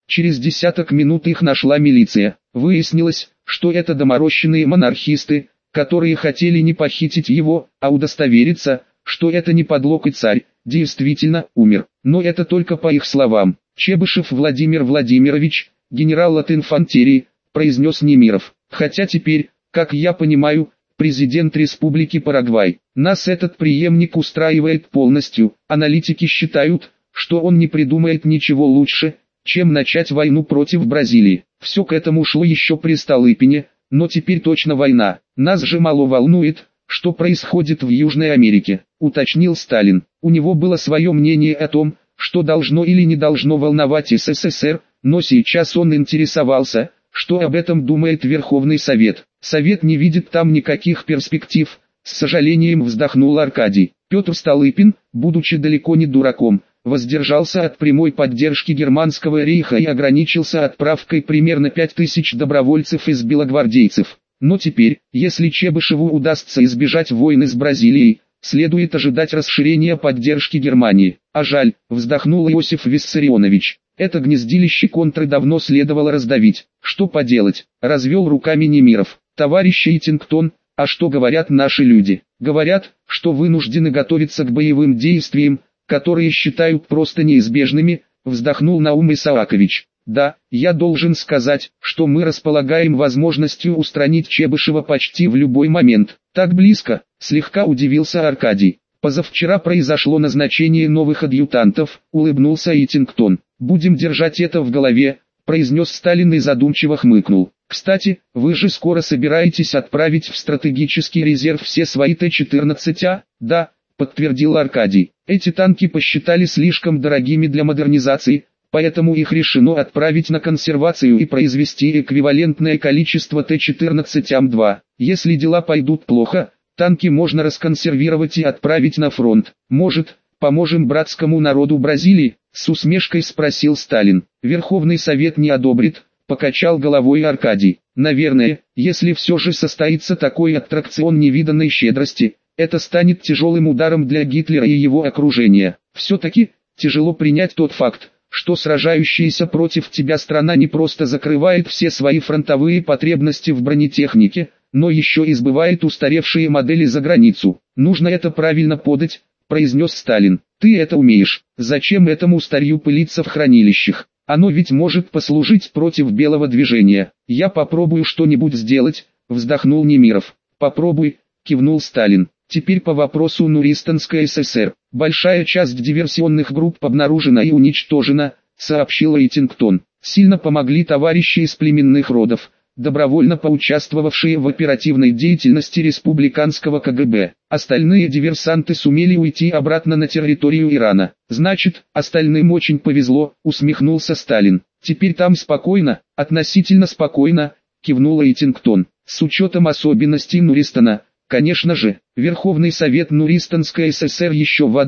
Через десяток минут их нашла милиция. Выяснилось, что это доморощенные монархисты, которые хотели не похитить его, а удостовериться, что это не подлог и царь действительно умер. Но это только по их словам. Чебышев Владимир Владимирович, генерал от инфантерии, произнес Немиров. Хотя теперь, как я понимаю, президент Республики Парагвай. Нас этот преемник устраивает полностью. Аналитики считают, что он не придумает ничего лучше, чем начать войну против Бразилии. Все к этому шло еще при Столыпине, но теперь точно война. Нас же мало волнует, что происходит в Южной Америке, уточнил Сталин. У него было свое мнение о том, что должно или не должно волновать СССР, но сейчас он интересовался, что об этом думает Верховный Совет. Совет не видит там никаких перспектив, с сожалением вздохнул Аркадий. Петр Столыпин, будучи далеко не дураком, воздержался от прямой поддержки германского рейха и ограничился отправкой примерно 5000 добровольцев из белогвардейцев. Но теперь, если Чебышеву удастся избежать войны с Бразилией, следует ожидать расширения поддержки Германии. А жаль, вздохнул Иосиф Виссарионович. Это гнездилище контры давно следовало раздавить. Что поделать, развел руками Немиров. Товарищ Эйтингтон, а что говорят наши люди? Говорят, что вынуждены готовиться к боевым действиям, которые считают просто неизбежными, вздохнул Наум Исаакович. Да, я должен сказать, что мы располагаем возможностью устранить Чебышева почти в любой момент. Так близко, слегка удивился Аркадий. Позавчера произошло назначение новых адъютантов, улыбнулся Эйтингтон. Будем держать это в голове, произнес Сталин и задумчиво хмыкнул. Кстати, вы же скоро собираетесь отправить в стратегический резерв все свои Т-14А? Да, подтвердил Аркадий. Эти танки посчитали слишком дорогими для модернизации, поэтому их решено отправить на консервацию и произвести эквивалентное количество Т-14Ам-2. Если дела пойдут плохо, танки можно расконсервировать и отправить на фронт. Может, поможем братскому народу Бразилии? С усмешкой спросил Сталин. Верховный Совет не одобрит, покачал головой Аркадий. Наверное, если все же состоится такой аттракцион невиданной щедрости, это станет тяжелым ударом для Гитлера и его окружения. Все-таки, тяжело принять тот факт, что сражающаяся против тебя страна не просто закрывает все свои фронтовые потребности в бронетехнике, но еще и сбывает устаревшие модели за границу. Нужно это правильно подать, произнес Сталин. Ты это умеешь. Зачем этому старью пылиться в хранилищах? Оно ведь может послужить против белого движения. Я попробую что-нибудь сделать, вздохнул Немиров. Попробуй, кивнул Сталин. Теперь по вопросу Нуристанской ССР. Большая часть диверсионных групп обнаружена и уничтожена, сообщил Эйтингтон. Сильно помогли товарищи из племенных родов, добровольно поучаствовавшие в оперативной деятельности республиканского КГБ. Остальные диверсанты сумели уйти обратно на территорию Ирана. Значит, остальным очень повезло, усмехнулся Сталин. Теперь там спокойно, относительно спокойно, кивнул Эйтингтон. С учетом особенностей Нуристана, конечно же, Верховный Совет Нуристанской ССР еще в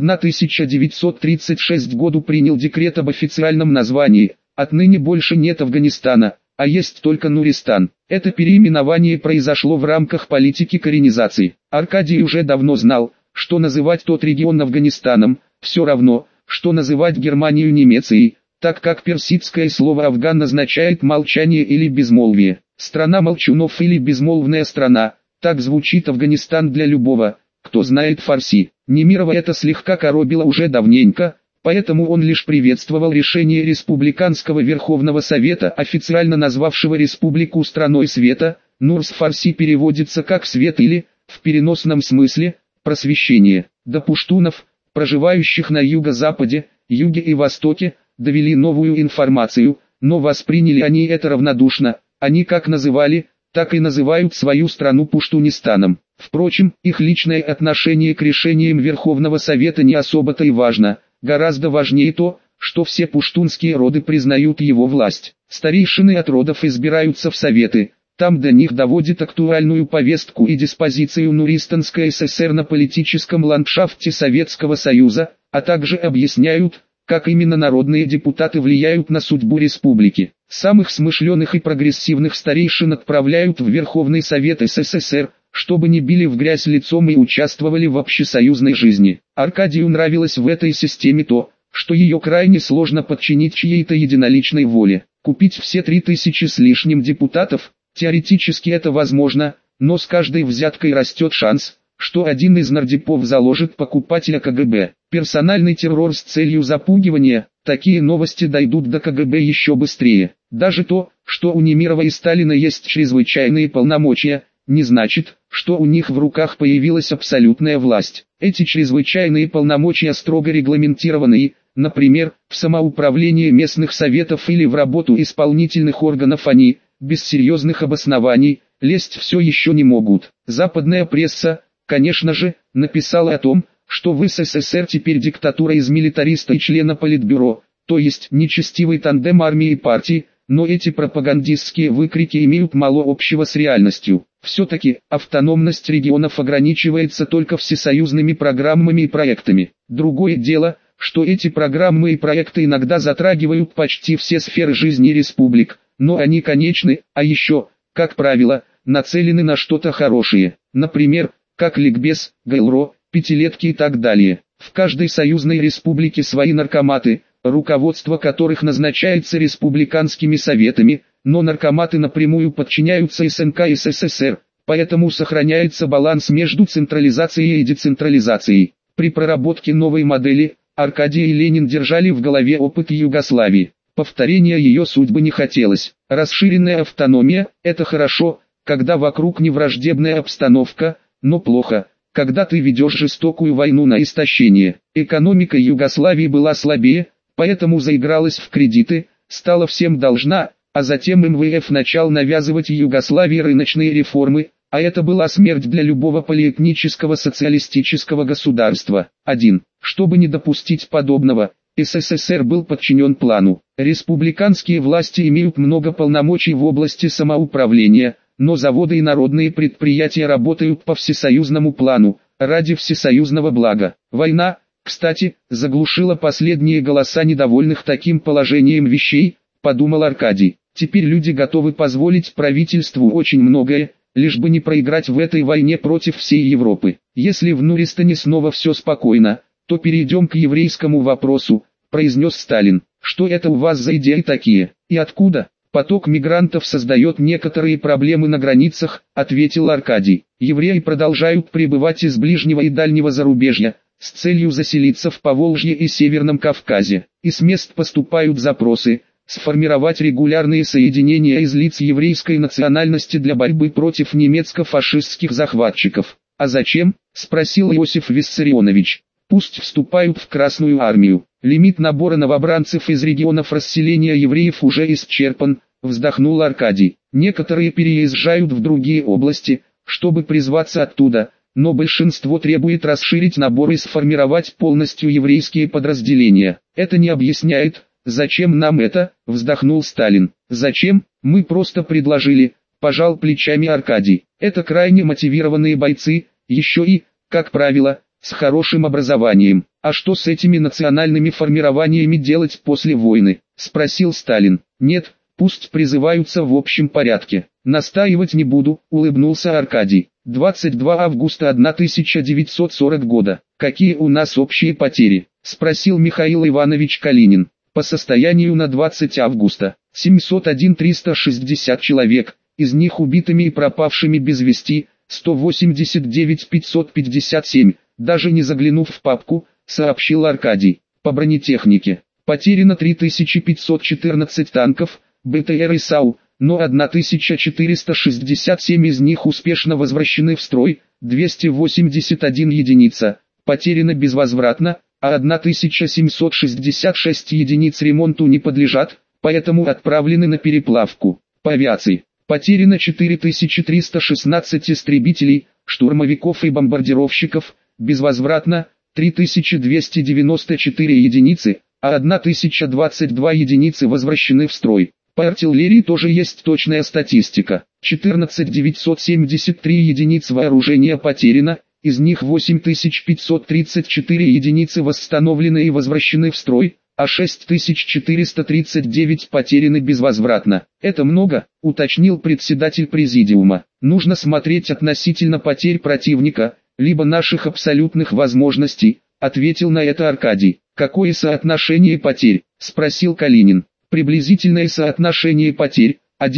1936 году принял декрет об официальном названии. Отныне больше нет Афганистана, а есть только Нуристан. Это переименование произошло в рамках политики коренизации. Аркадий уже давно знал, что называть тот регион Афганистаном, все равно, что называть Германию Немецией, так как персидское слово «Афган» означает молчание или безмолвие. Страна молчунов или безмолвная страна, так звучит Афганистан для любого, кто знает фарси. Немирова это слегка коробило уже давненько, поэтому он лишь приветствовал решение Республиканского Верховного Совета, официально назвавшего республику страной света. Нур с фарси переводится как «свет» или, в переносном смысле, «просвещение». До пуштунов, проживающих на юго-западе, юге и востоке, довели новую информацию, но восприняли они это равнодушно. Они как называли, так и называют свою страну Пуштунистаном. Впрочем, их личное отношение к решениям Верховного Совета не особо-то и важно. Гораздо важнее то, что все пуштунские роды признают его власть. Старейшины от родов избираются в советы. Там до них доводит актуальную повестку и диспозицию Нуристанской ССР на политическом ландшафте Советского Союза, а также объясняют, как именно народные депутаты влияют на судьбу республики. Самых смышленых и прогрессивных старейшин отправляют в Верховный Совет СССР, чтобы не били в грязь лицом и участвовали в общесоюзной жизни. Аркадию нравилось в этой системе то, что ее крайне сложно подчинить чьей-то единоличной воле. Купить все 3000 с лишним депутатов? Теоретически это возможно, но с каждой взяткой растет шанс, что один из нардепов заложит покупателя КГБ. Персональный террор с целью запугивания. Такие новости дойдут до КГБ еще быстрее. Даже то, что у Немирова и Сталина есть чрезвычайные полномочия, не значит, что у них в руках появилась абсолютная власть. Эти чрезвычайные полномочия строго регламентированы, например, в самоуправлении местных советов или в работу исполнительных органов они, без серьезных обоснований, лезть все еще не могут. Западная пресса, конечно же, написала о том, что в СССР теперь диктатура из милитариста и члена Политбюро, то есть нечестивый тандем армии и партии, но эти пропагандистские выкрики имеют мало общего с реальностью. Все-таки автономность регионов ограничивается только всесоюзными программами и проектами. Другое дело, что эти программы и проекты иногда затрагивают почти все сферы жизни республик, но они конечны, а еще, как правило, нацелены на что-то хорошее. Например, как Ликбез, ГЛРО, пятилетки и так далее. В каждой союзной республике свои наркоматы, руководство которых назначается республиканскими советами, но наркоматы напрямую подчиняются СНК и СССР, поэтому сохраняется баланс между централизацией и децентрализацией. При проработке новой модели, Аркадий и Ленин держали в голове опыт Югославии. Повторения ее судьбы не хотелось. Расширенная автономия – это хорошо, когда вокруг не враждебная обстановка, но плохо, когда ты ведешь жестокую войну на истощение. Экономика Югославии была слабее, поэтому заигралась в кредиты, стала всем должна, а затем МВФ начал навязывать Югославии рыночные реформы, а это была смерть для любого полиэтнического социалистического государства. 1. Чтобы не допустить подобного, СССР был подчинен плану. Республиканские власти имеют много полномочий в области самоуправления, но заводы и народные предприятия работают по всесоюзному плану, ради всесоюзного блага. Война, кстати, заглушила последние голоса недовольных таким положением вещей, подумал Аркадий. Теперь люди готовы позволить правительству очень многое, лишь бы не проиграть в этой войне против всей Европы. Если в Нуристане снова все спокойно, то перейдем к еврейскому вопросу, произнес Сталин. Что это у вас за идеи такие, и откуда? Поток мигрантов создает некоторые проблемы на границах, ответил Аркадий. Евреи продолжают прибывать из ближнего и дальнего зарубежья, с целью заселиться в Поволжье и Северном Кавказе. И с мест поступают запросы, сформировать регулярные соединения из лиц еврейской национальности для борьбы против немецко-фашистских захватчиков. А зачем? Спросил Иосиф Виссарионович. Пусть вступают в Красную армию. Лимит набора новобранцев из регионов расселения евреев уже исчерпан, вздохнул Аркадий. Некоторые переезжают в другие области, чтобы призваться оттуда, но большинство требует расширить набор и сформировать полностью еврейские подразделения. Это не объясняет, зачем нам это, вздохнул Сталин. Зачем? Мы просто предложили, пожал плечами Аркадий. Это крайне мотивированные бойцы, еще и, как правило, с хорошим образованием. А что с этими национальными формированиями делать после войны? Спросил Сталин. Нет, пусть призываются в общем порядке. Настаивать не буду, улыбнулся Аркадий. 22 августа 1940 года. Какие у нас общие потери? Спросил Михаил Иванович Калинин. По состоянию на 20 августа, 701 360 человек, из них убитыми и пропавшими без вести, 189 557, даже не заглянув в папку, сообщил Аркадий. По бронетехнике, потеряно 3514 танков, БТР и САУ, но 1467 из них успешно возвращены в строй, 281 единица, потеряно безвозвратно, а 1766 единиц ремонту не подлежат, поэтому отправлены на переплавку. По авиации, потеряно 4316 истребителей, штурмовиков и бомбардировщиков, безвозвратно, 3294 единицы, а 1022 единицы возвращены в строй. По артиллерии тоже есть точная статистика. 14973 единиц вооружения потеряно, из них 8534 единицы восстановлены и возвращены в строй, а 6439 потеряны безвозвратно. Это много, уточнил председатель президиума. Нужно смотреть относительно потерь противника, либо наших абсолютных возможностей, ответил на это Аркадий. Какое соотношение потерь? Спросил Калинин. Приблизительное соотношение потерь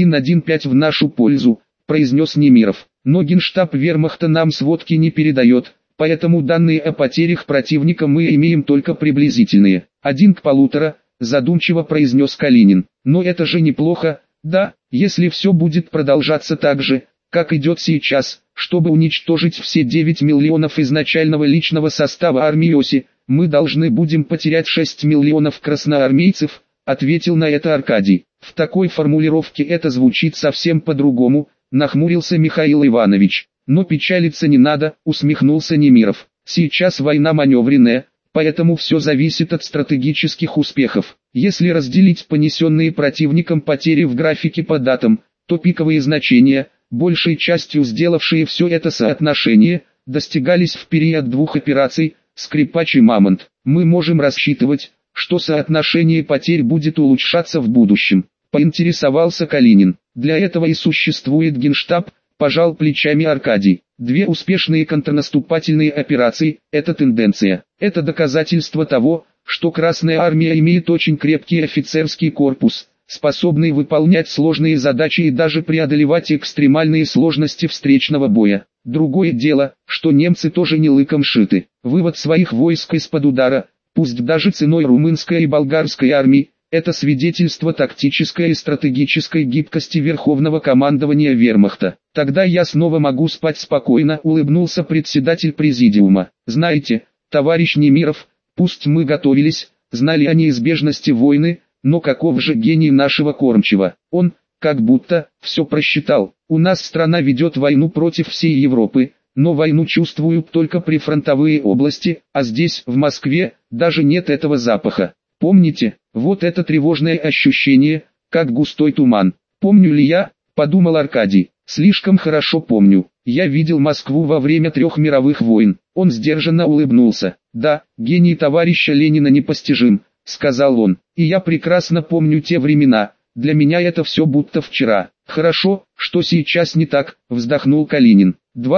1:5 в нашу пользу, произнес Немиров. Но Генштаб вермахта нам сводки не передает, поэтому данные о потерях противника мы имеем только приблизительные. 1 к 1,5, задумчиво произнес Калинин. Но это же неплохо, да, если все будет продолжаться так же, как идет сейчас, чтобы уничтожить все 9 миллионов изначального личного состава армии Оси, мы должны будем потерять 6 миллионов красноармейцев, ответил на это Аркадий. В такой формулировке это звучит совсем по-другому, нахмурился Михаил Иванович. Но печалиться не надо, усмехнулся Немиров. Сейчас война маневренная, поэтому все зависит от стратегических успехов. Если разделить понесенные противником потери в графике по датам, то пиковые значения, большей частью сделавшие все это соотношение, достигались в период двух операций «Скрипач» и «Мамонт». Мы можем рассчитывать, что соотношение потерь будет улучшаться в будущем, поинтересовался Калинин. Для этого и существует Генштаб, пожал плечами Аркадий. 2 успешные контрнаступательные операции – это тенденция. Это доказательство того, что Красная Армия имеет очень крепкий офицерский корпус, способный выполнять сложные задачи и даже преодолевать экстремальные сложности встречного боя. Другое дело, что немцы тоже не лыком шиты. Вывод своих войск из-под удара, пусть даже ценой румынской и болгарской армии, это свидетельство тактической и стратегической гибкости Верховного командования Вермахта. Тогда я снова могу спать спокойно, улыбнулся председатель президиума. Знаете, товарищ Немиров, пусть мы готовились, знали о неизбежности войны, но каков же гений нашего кормчего? Он, как будто, все просчитал. У нас страна ведет войну против всей Европы, но войну чувствуют только прифронтовые области, а здесь, в Москве, даже нет этого запаха. Помните, вот это тревожное ощущение, как густой туман. Помню ли я, подумал Аркадий, слишком хорошо помню. Я видел Москву во время 3 мировых войн. Он сдержанно улыбнулся. Да, гений товарища Ленина непостижим, сказал он. И я прекрасно помню те времена. Для меня это все будто вчера. Хорошо, что сейчас не так, вздохнул Калинин.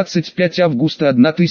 25 августа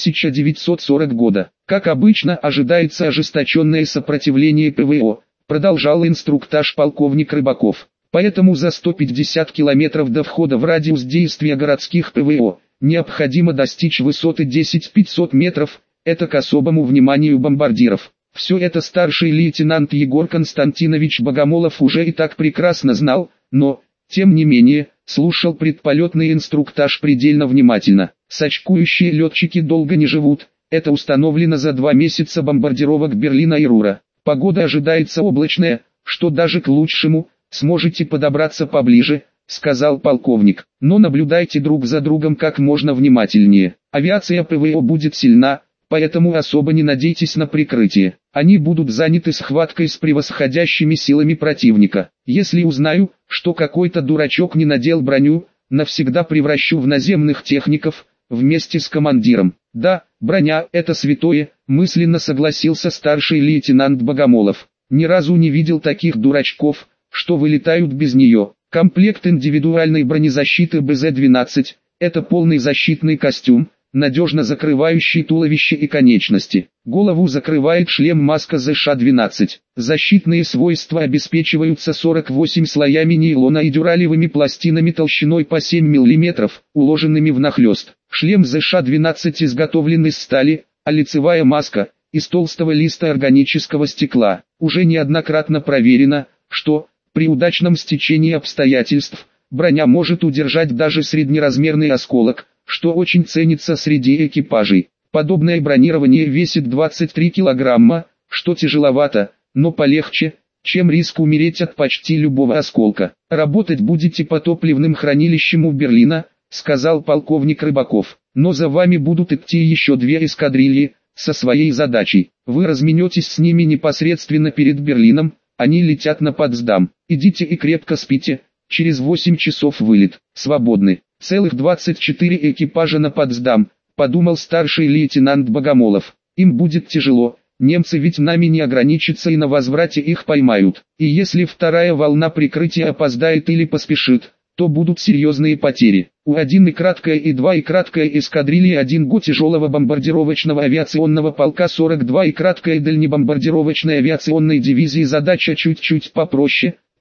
1940 года. Как обычно, ожидается ожесточенное сопротивление ПВО, продолжал инструктаж полковник Рыбаков. Поэтому за 150 километров до входа в радиус действия городских ПВО необходимо достичь высоты 10-500 метров, это к особому вниманию бомбардиров. Все это старший лейтенант Егор Константинович Богомолов уже и так прекрасно знал, но, тем не менее, слушал предполетный инструктаж предельно внимательно. Сачкующие летчики долго не живут, это установлено за 2 месяца бомбардировок Берлина и Рура. Погода ожидается облачная, что даже к лучшему, сможете подобраться поближе, сказал полковник. Но наблюдайте друг за другом как можно внимательнее. Авиация ПВО будет сильна, поэтому особо не надейтесь на прикрытие. Они будут заняты схваткой с превосходящими силами противника. Если узнаю, что какой-то дурачок не надел броню, навсегда превращу в наземных техников, вместе с командиром. Да, броня – это святое, мысленно согласился старший лейтенант Богомолов. Ни разу не видел таких дурачков, что вылетают без нее. Комплект индивидуальной бронезащиты БЗ-12 – это полный защитный костюм, надежно закрывающий туловище и конечности. Голову закрывает шлем-маска ЗШ-12. Защитные свойства обеспечиваются 48 слоями нейлона и дюралевыми пластинами толщиной по 7 мм, уложенными внахлёст. Шлем ЗШ-12 изготовлен из стали, а лицевая маска – из толстого листа органического стекла. Уже неоднократно проверено, что, при удачном стечении обстоятельств, броня может удержать даже среднеразмерный осколок, что очень ценится среди экипажей. Подобное бронирование весит 23 килограмма, что тяжеловато, но полегче, чем риск умереть от почти любого осколка. Работать будете по топливным хранилищам у Берлина, сказал полковник Рыбаков. Но за вами будут идти еще 2 эскадрильи, со своей задачей. Вы разменетесь с ними непосредственно перед Берлином, они летят на Потсдам. Идите и крепко спите, через 8 часов вылет. Свободны. Целых 24 экипажа на Потсдам, подумал старший лейтенант Богомолов. Им будет тяжело, немцы ведь нами не ограничатся и на возврате их поймают. И если вторая волна прикрытия опоздает или поспешит, то будут серьезные потери. У 1 и краткая и 2 и краткая эскадрильи 1 ГО тяжелого бомбардировочного авиационного полка 42 и краткая дальнебомбардировочной авиационной дивизии задача чуть-чуть попроще,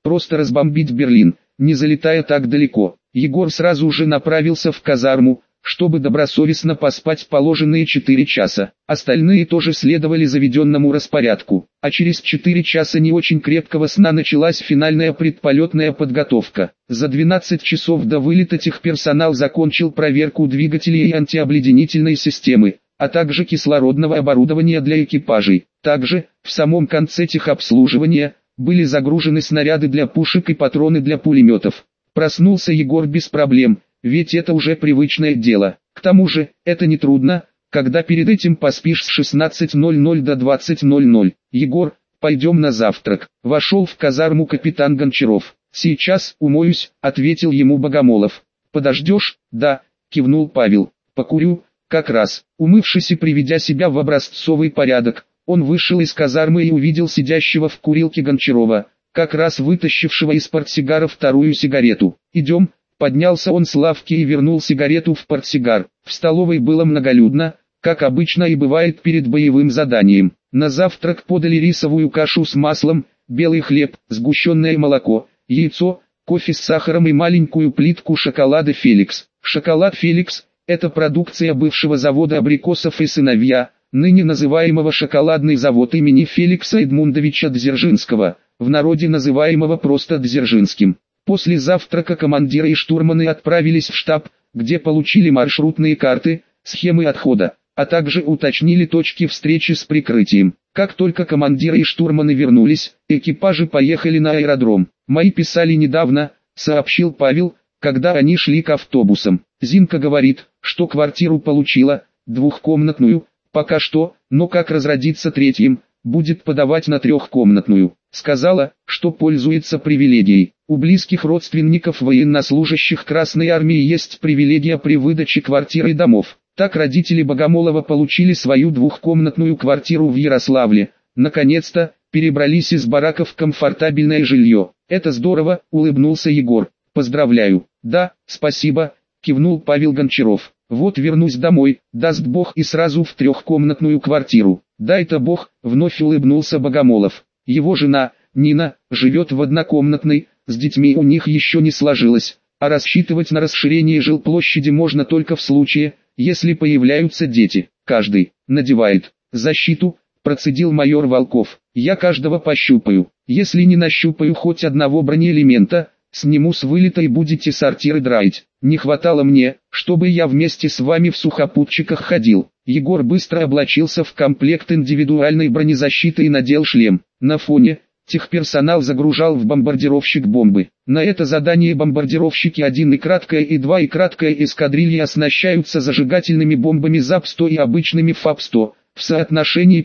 просто разбомбить Берлин, не залетая так далеко. Егор сразу же направился в казарму, чтобы добросовестно поспать положенные 4 часа. Остальные тоже следовали заведенному распорядку, а через 4 часа не очень крепкого сна началась финальная предполетная подготовка. За 12 часов до вылета техперсонал закончил проверку двигателей и антиобледенительной системы, а также кислородного оборудования для экипажей. Также, в самом конце техобслуживания, были загружены снаряды для пушек и патроны для пулеметов. Проснулся Егор без проблем, ведь это уже привычное дело. К тому же, это не трудно, когда перед этим поспишь с 16:00 до 20:00. Егор, пойдем на завтрак. Вошел в казарму капитан Гончаров. Сейчас умоюсь, ответил ему Богомолов. Подождешь? Да, кивнул Павел. Покурю, как раз. Умывшись и приведя себя в образцовый порядок, он вышел из казармы и увидел сидящего в курилке Гончарова, как раз вытащившего из портсигара вторую сигарету. «Идем», поднялся он с лавки и вернул сигарету в портсигар. В столовой было многолюдно, как обычно и бывает перед боевым заданием. На завтрак подали рисовую кашу с маслом, белый хлеб, сгущенное молоко, яйцо, кофе с сахаром и маленькую плитку шоколада «Феликс». Шоколад «Феликс» – это продукция бывшего завода «Абрикосов и сыновья», ныне называемого шоколадный завод имени Феликса Эдмундовича Дзержинского, в народе называемого просто Дзержинским. После завтрака командиры и штурманы отправились в штаб, где получили маршрутные карты, схемы отхода, а также уточнили точки встречи с прикрытием. Как только командиры и штурманы вернулись, экипажи поехали на аэродром. «Мои писали недавно», — сообщил Павел, когда они шли к автобусам. «Зинка говорит, что квартиру получила, двухкомнатную, пока что, но как разродится третьим, будет подавать на трехкомнатную. Сказала, что пользуется привилегией. У близких родственников военнослужащих Красной Армии есть привилегия при выдаче квартир и домов. Так родители Богомолова получили свою двухкомнатную квартиру в Ярославле. Наконец-то, перебрались из бараков в комфортабельное жилье. Это здорово», — улыбнулся Егор. «Поздравляю». «Да, спасибо», — кивнул Павел Гончаров. «Вот вернусь домой, даст Бог, и сразу в трехкомнатную квартиру». «Дай-то Бог», — вновь улыбнулся Богомолов. Его жена, Нина, живет в однокомнатной, с детьми у них еще не сложилось, а рассчитывать на расширение жилплощади можно только в случае, если появляются дети. Каждый надевает защиту, процедил майор Волков. «Я каждого пощупаю. Если не нащупаю хоть одного бронеэлемента, сниму с вылета и будете сортиры драить. Не хватало мне, чтобы я вместе с вами в сухопутчиках ходил». Егор быстро облачился в комплект индивидуальной бронезащиты и надел шлем. На фоне техперсонал загружал в бомбардировщик бомбы. На это задание бомбардировщики 1 и краткая и 2 и краткая эскадрильи оснащаются зажигательными бомбами ЗАП-100 и обычными ФАП-100 в соотношении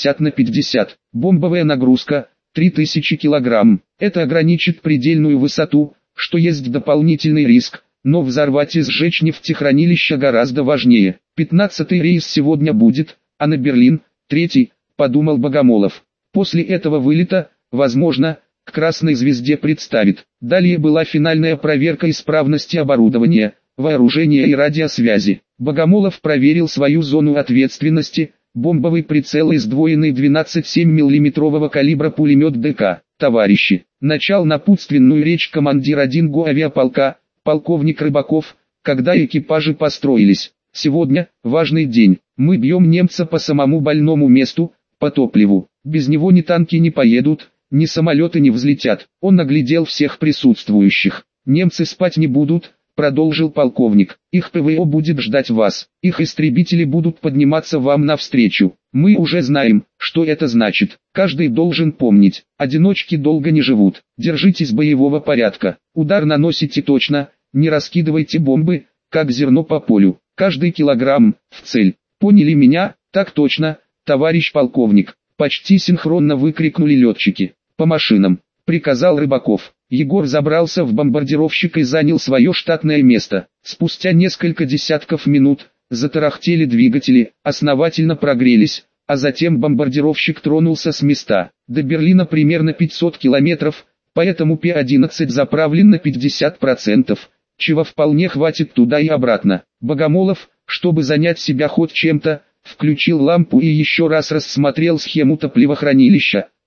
50/50. Бомбовая нагрузка 3000 кг. Это ограничит предельную высоту, что есть дополнительный риск, но взорвать и сжечь нефтехранилища гораздо важнее. 15-й рейс сегодня будет, а на Берлин, 3-й, подумал Богомолов. После этого вылета, возможно, к Красной Звезде представит. Далее была финальная проверка исправности оборудования, вооружения и радиосвязи. Богомолов проверил свою зону ответственности, бомбовый прицел и сдвоенный 12,7 мм калибра пулемет ДК. «Товарищи», начал напутственную речь командир 1-го авиаполка, полковник Рыбаков, когда экипажи построились. «Сегодня важный день. Мы бьем немца по самому больному месту, по топливу. Без него ни танки не поедут, ни самолеты не взлетят». Он оглядел всех присутствующих. «Немцы спать не будут», продолжил полковник. «Их ПВО будет ждать вас. Их истребители будут подниматься вам навстречу. Мы уже знаем, что это значит. Каждый должен помнить, одиночки долго не живут. Держитесь боевого порядка. Удар наносите точно, не раскидывайте бомбы, как зерно по полю. Каждый килограмм в цель. Поняли меня?» «Так точно, товарищ полковник», почти синхронно выкрикнули летчики. «По машинам», приказал Рыбаков. Егор забрался в бомбардировщик и занял свое штатное место. Спустя несколько десятков минут затарахтели двигатели, основательно прогрелись, а затем бомбардировщик тронулся с места. До Берлина примерно 500 километров, поэтому П-11 заправлен на 50%, чего вполне хватит туда и обратно. Богомолов, чтобы занять себя хоть чем-то, включил лампу и еще раз рассмотрел схему топливохранилища,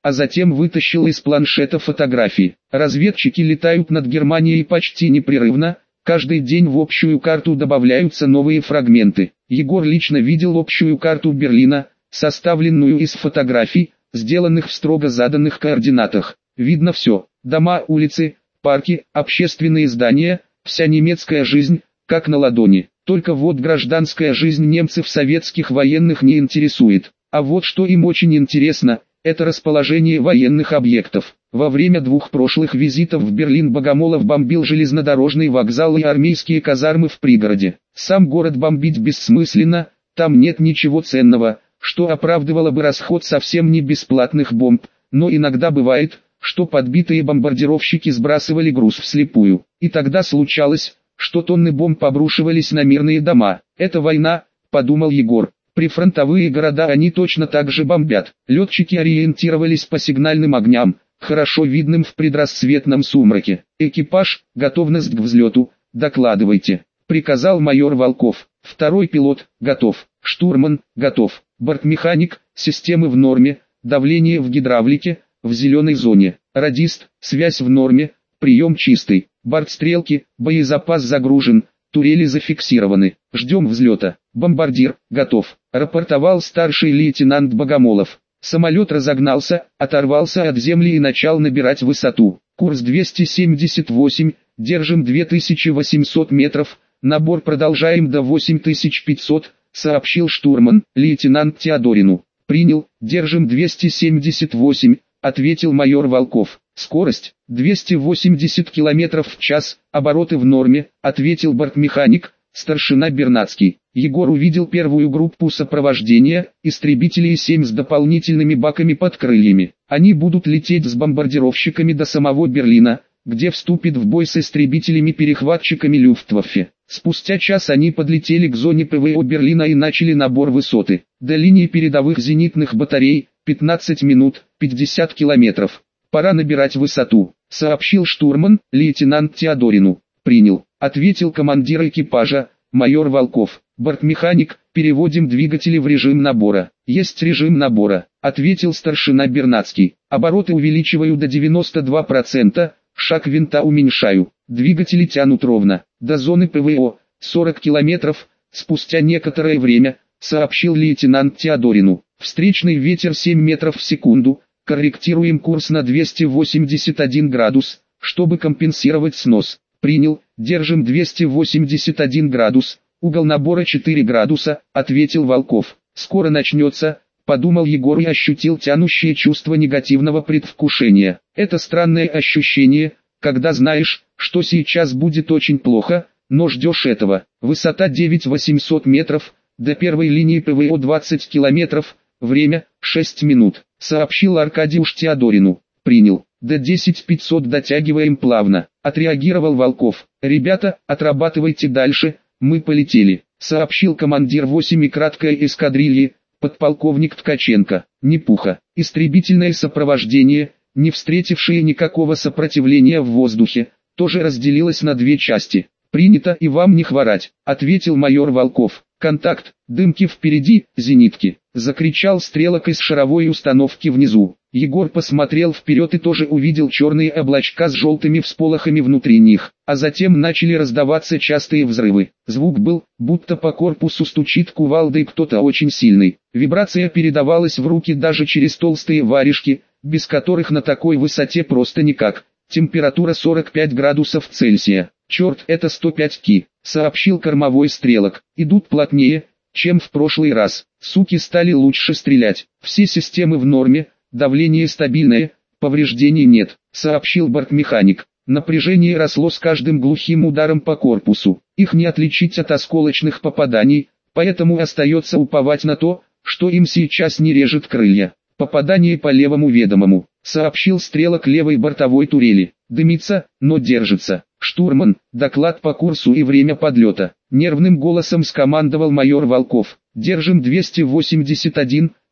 а затем вытащил из планшета фотографии. Разведчики летают над Германией почти непрерывно, каждый день в общую карту добавляются новые фрагменты. Егор лично видел общую карту Берлина, составленную из фотографий, сделанных в строго заданных координатах. Видно все: дома, улицы, парки, общественные здания, вся немецкая жизнь, как на ладони. Только вот гражданская жизнь немцев советских военных не интересует. А вот что им очень интересно, это расположение военных объектов. Во время 2 прошлых визитов в Берлин Богомолов бомбил железнодорожный вокзал и армейские казармы в пригороде. Сам город бомбить бессмысленно, там нет ничего ценного, что оправдывало бы расход совсем не бесплатных бомб, но иногда бывает, что подбитые бомбардировщики сбрасывали груз вслепую. И тогда случалось, что тонны бомб обрушивались на мирные дома. Это война, подумал Егор. Прифронтовые города они точно так же бомбят. Летчики ориентировались по сигнальным огням, хорошо видным в предрассветном сумраке. «Экипаж, готовность к взлету, докладывайте», — приказал майор Волков. «Второй пилот, готов. Штурман, готов. Бортмеханик, системы в норме, давление в гидравлике, в зеленой зоне. Радист, связь в норме, прием чистый. Бортстрелки, боезапас загружен, турели зафиксированы. Ждем взлета. Бомбардир, готов», — рапортовал старший лейтенант Богомолов. Самолет разогнался, оторвался от земли и начал набирать высоту. Курс 278, держим 2800 метров, набор продолжаем до 8500, сообщил штурман, лейтенант Теодорину. «Принял, держим 278, ответил майор Волков. «Скорость 280 км в час, обороты в норме», ответил бортмеханик, старшина Бернацкий. Егор увидел первую группу сопровождения, истребителей 7 с дополнительными баками под крыльями. Они будут лететь с бомбардировщиками до самого Берлина, где вступит в бой с истребителями-перехватчиками Люфтваффе. Спустя час они подлетели к зоне ПВО Берлина и начали набор высоты. До линии передовых зенитных батарей 15 минут, 50 километров. «Пора набирать высоту», — сообщил штурман, лейтенант Теодорину. «Принял», — ответил командир экипажа, майор Волков. «Бортмеханик, переводим двигатели в режим набора». «Есть режим набора», — ответил старшина Бернацкий. «Обороты увеличиваю до 92%, шаг винта уменьшаю. Двигатели тянут ровно. До зоны ПВО, 40 километров», спустя некоторое время, сообщил лейтенант Теодорину. «Встречный ветер 7 метров в секунду, корректируем курс на 281 градус, чтобы компенсировать снос». «Принял, держим 281 градус, угол набора 4 градуса», ответил Волков. «Скоро начнется», подумал Егор и ощутил тянущее чувство негативного предвкушения. Это странное ощущение, когда знаешь, что сейчас будет очень плохо, но ждешь этого. Высота 9800 метров, до первой линии ПВО 20 километров, время 6 минут, сообщил Аркадиуш Теодорину. «Принял, до 10500 дотягиваем плавно», отреагировал Волков. «Ребята, отрабатывайте дальше, мы полетели», сообщил командир 8-й краткой эскадрильи, подполковник Ткаченко. Непуха, истребительное сопровождение, не встретившее никакого сопротивления в воздухе, тоже разделилось на 2 части. «Принято и вам не хворать», ответил майор Волков. «Контакт, дымки впереди, зенитки», закричал стрелок из шаровой установки внизу. Егор посмотрел вперед и тоже увидел черные облачка с желтыми всполохами внутри них, а затем начали раздаваться частые взрывы. Звук был, будто по корпусу стучит кувалдой кто-то очень сильный. Вибрация передавалась в руки даже через толстые варежки, без которых на такой высоте просто никак. Температура 45 градусов Цельсия. «Черт, это 105 ки», сообщил кормовой стрелок. «Идут плотнее, чем в прошлый раз. Суки стали лучше стрелять. Все системы в норме, давление стабильное, повреждений нет», сообщил бортмеханик. Напряжение росло с каждым глухим ударом по корпусу. Их не отличить от осколочных попаданий, поэтому остается уповать на то, что им сейчас не режет крылья. «Попадание по левому ведомому», сообщил стрелок левой бортовой турели. «Дымится, но держится». «Штурман, доклад по курсу и время подлета», нервным голосом скомандовал майор Волков. «Держим 281,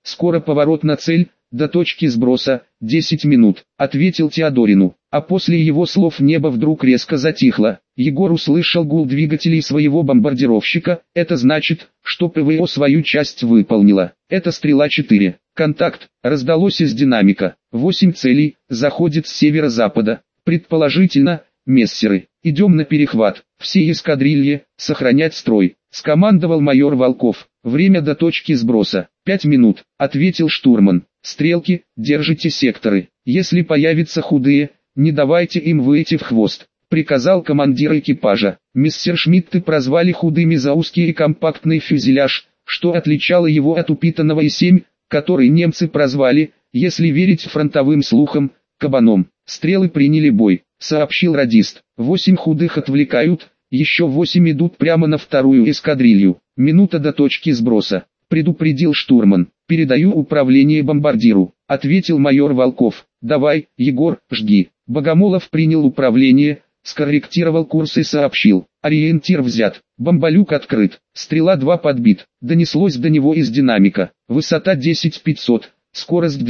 скоро поворот на цель, до точки сброса, 10 минут, ответил Теодорину. А после его слов небо вдруг резко затихло. Егор услышал гул двигателей своего бомбардировщика, это значит, что ПВО свою часть выполнила. Это «Стрела-4». Контакт, раздалось из динамика. 8 целей, заходит с северо-запада. Предположительно, мессеры. Идем на перехват. Все эскадрильи, сохранять строй. Скомандовал майор Волков. Время до точки сброса. 5 минут, ответил штурман. Стрелки, держите секторы. Если появятся худые, не давайте им выйти в хвост, приказал командир экипажа. Мессершмитты прозвали худыми за узкий и компактный фюзеляж, что отличало его от упитанного И-7, который немцы прозвали, если верить фронтовым слухам, кабаном. Стрелы приняли бой, сообщил радист. 8 худых отвлекают, еще 8 идут прямо на вторую эскадрилью. Минута до точки сброса, предупредил штурман. Передаю управление бомбардиру, ответил майор Волков. Давай, Егор, жги. Богомолов принял управление, скорректировал курс и сообщил. Ориентир взят, бомболюк открыт, «Стрела-2» подбит. Донеслось до него из динамика. Высота 10500, скорость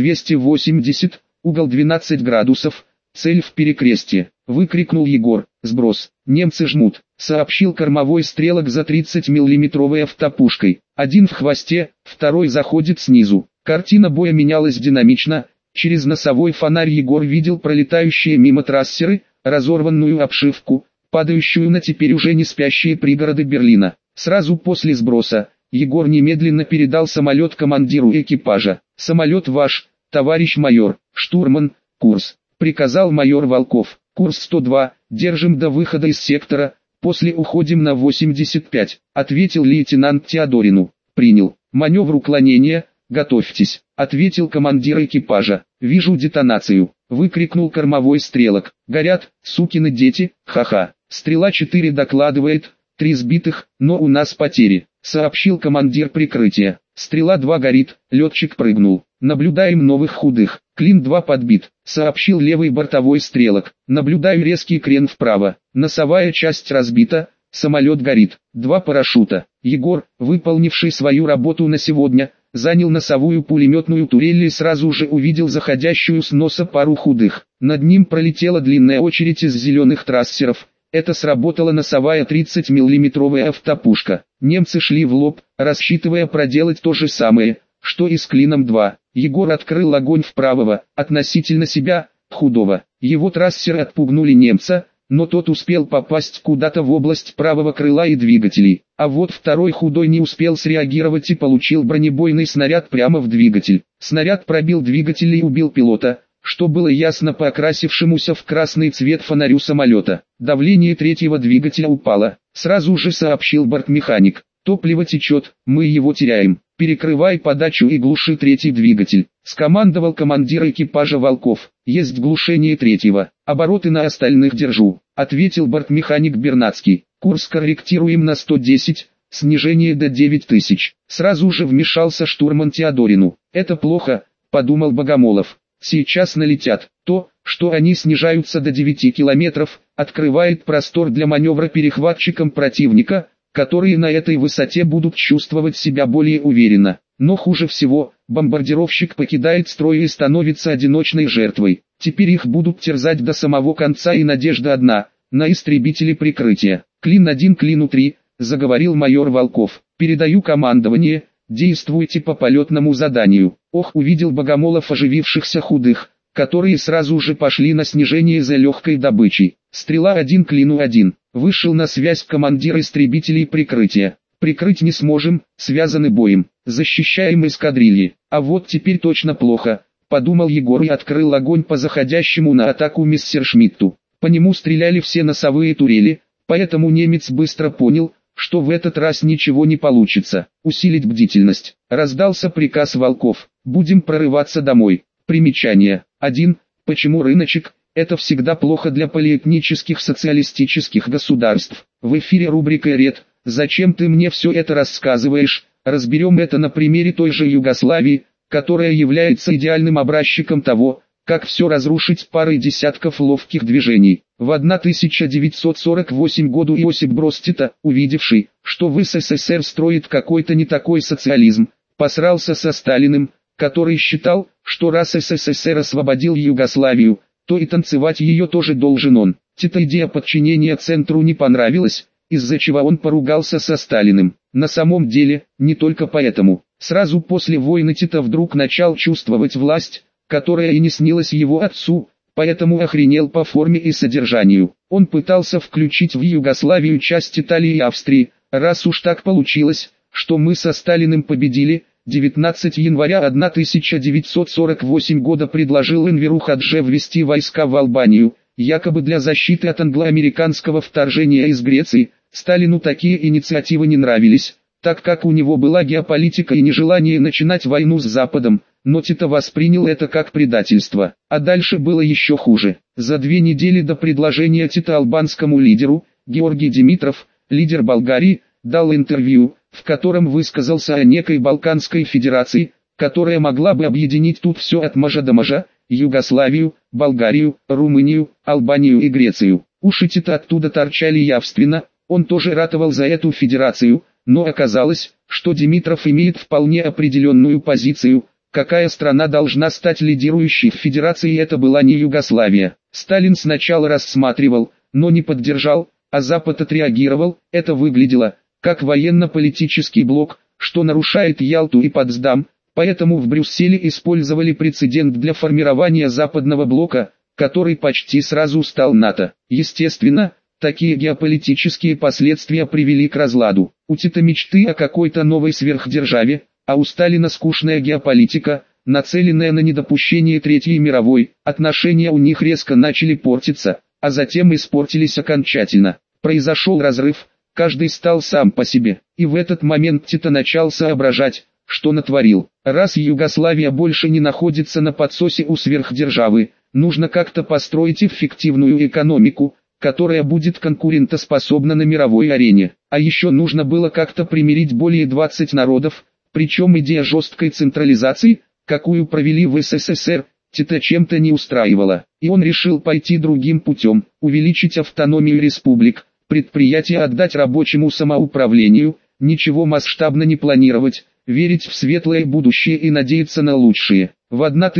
280, угол 12 градусов, цель в перекрестье. Выкрикнул Егор. Сброс. Немцы жмут, сообщил кормовой стрелок за 30-миллиметровой автопушкой. Один в хвосте, второй заходит снизу. Картина боя менялась динамично. Через носовой фонарь Егор видел пролетающие мимо трассеры, разорванную обшивку, падающую на теперь уже не спящие пригороды Берлина. Сразу после сброса, Егор немедленно передал самолет командиру экипажа. «Самолет ваш, товарищ майор, штурман, курс», приказал майор Волков. «Курс 102, держим до выхода из сектора, после уходим на 85», ответил лейтенант Теодорину. «Принял. Маневр уклонения, готовьтесь», ответил командир экипажа. «Вижу детонацию», выкрикнул кормовой стрелок. «Горят, сукины дети, ха-ха». «Стрела-4» докладывает, 3 сбитых, но у нас потери, сообщил командир прикрытия. «Стрела-2» горит, летчик прыгнул. «Наблюдаем новых худых». «Клин-2» подбит, сообщил левый бортовой стрелок. «Наблюдаю резкий крен вправо. Носовая часть разбита, самолет горит». 2 парашюта. Егор, выполнивший свою работу на сегодня, занял носовую пулеметную турель и сразу же увидел заходящую с носа пару худых. Над ним пролетела длинная очередь из зеленых трассеров. Это сработала носовая 30-миллиметровая автопушка. Немцы шли в лоб, рассчитывая проделать то же самое, что и с Клином-2. Егор открыл огонь в правого, относительно себя, худого. Его трассеры отпугнули немца, но тот успел попасть куда-то в область правого крыла и двигателей. А вот второй худой не успел среагировать и получил бронебойный снаряд прямо в двигатель. Снаряд пробил двигатель и убил пилота, что было ясно по окрасившемуся в красный цвет фонарю самолета. Давление третьего двигателя упало, сразу же сообщил бортмеханик. «Топливо течет, мы его теряем. Перекрывай подачу и глуши третий двигатель», скомандовал командир экипажа Волков. «Есть глушение третьего, обороты на остальных держу», ответил бортмеханик Бернацкий. «Курс корректируем на 110, снижение до 9000. Сразу же вмешался штурман Теодорину. «Это плохо», подумал Богомолов. «Сейчас налетят». То, что они снижаются до 9 километров, открывает простор для маневра перехватчикам противника, которые на этой высоте будут чувствовать себя более уверенно. Но хуже всего, бомбардировщик покидает строй и становится одиночной жертвой. Теперь их будут терзать до самого конца, и надежда одна – на истребители прикрытия. «Клин-1, Клину-3», заговорил майор Волков. «Передаю командование, действуйте по полетному заданию». Ох, увидел Богомолов оживившихся худых, которые сразу же пошли на снижение за легкой добычей. «Стрела-1, Клину-1». Вышел на связь командир истребителей прикрытия. «Прикрыть не сможем, связаны боем. Защищаем эскадрильи. А вот теперь точно плохо», подумал Егор и открыл огонь по заходящему на атаку Мессершмитту. По нему стреляли все носовые турели, поэтому немец быстро понял, что в этот раз ничего не получится. «Усилить бдительность». Раздался приказ Волков. «Будем прорываться домой». Примечание. 1. Почему рыночек? Это всегда плохо для полиэтнических социалистических государств. В эфире рубрика «Ред». Зачем ты мне все это рассказываешь? Разберем это на примере той же Югославии, которая является идеальным образчиком того, как все разрушить парой десятков ловких движений. В 1948 году Иосип Брос Тито, увидевший, что в СССР строит какой-то не такой социализм, посрался со Сталиным, который считал, что раз СССР освободил Югославию, то и танцевать ее тоже должен он. Тита идея подчинения центру не понравилась, из-за чего он поругался со Сталиным. На самом деле, не только поэтому. Сразу после войны Тита вдруг начал чувствовать власть, которая и не снилась его отцу, поэтому охренел по форме и содержанию. Он пытался включить в Югославию часть Италии и Австрии, раз уж так получилось, что мы со Сталиным победили. 19 января 1948 года предложил Энверу Хадже ввести войска в Албанию, якобы для защиты от англо-американского вторжения из Греции. Сталину такие инициативы не нравились, так как у него была геополитика и нежелание начинать войну с Западом, но Тита воспринял это как предательство. А дальше было еще хуже. За 2 недели до предложения Тита албанскому лидеру, Георгий Димитров, лидер Болгарии, дал интервью, в котором высказался о некой Балканской Федерации, которая могла бы объединить тут все от Можа до Можа, Югославию, Болгарию, Румынию, Албанию и Грецию. Уши Тита оттуда торчали явственно, он тоже ратовал за эту федерацию, но оказалось, что Димитров имеет вполне определенную позицию, какая страна должна стать лидирующей в федерации, и это была не Югославия. Сталин сначала рассматривал, но не поддержал, а Запад отреагировал. Это выглядело как военно-политический блок, что нарушает Ялту и Потсдам, поэтому в Брюсселе использовали прецедент для формирования Западного блока, который почти сразу стал НАТО. Естественно, такие геополитические последствия привели к разладу. У Тита мечты о какой-то новой сверхдержаве, а у Сталина скучная геополитика, нацеленная на недопущение Третьей мировой. Отношения у них резко начали портиться, а затем испортились окончательно. Произошел разрыв, каждый стал сам по себе. И в этот момент Тита начал соображать, что натворил. Раз Югославия больше не находится на подсосе у сверхдержавы, нужно как-то построить эффективную экономику, которая будет конкурентоспособна на мировой арене. А еще нужно было как-то примирить более 20 народов, причем идея жесткой централизации, какую провели в СССР, Тита чем-то не устраивала. И он решил пойти другим путем, увеличить автономию республик, предприятия отдать рабочему самоуправлению, ничего масштабно не планировать, верить в светлое будущее и надеяться на лучшее. В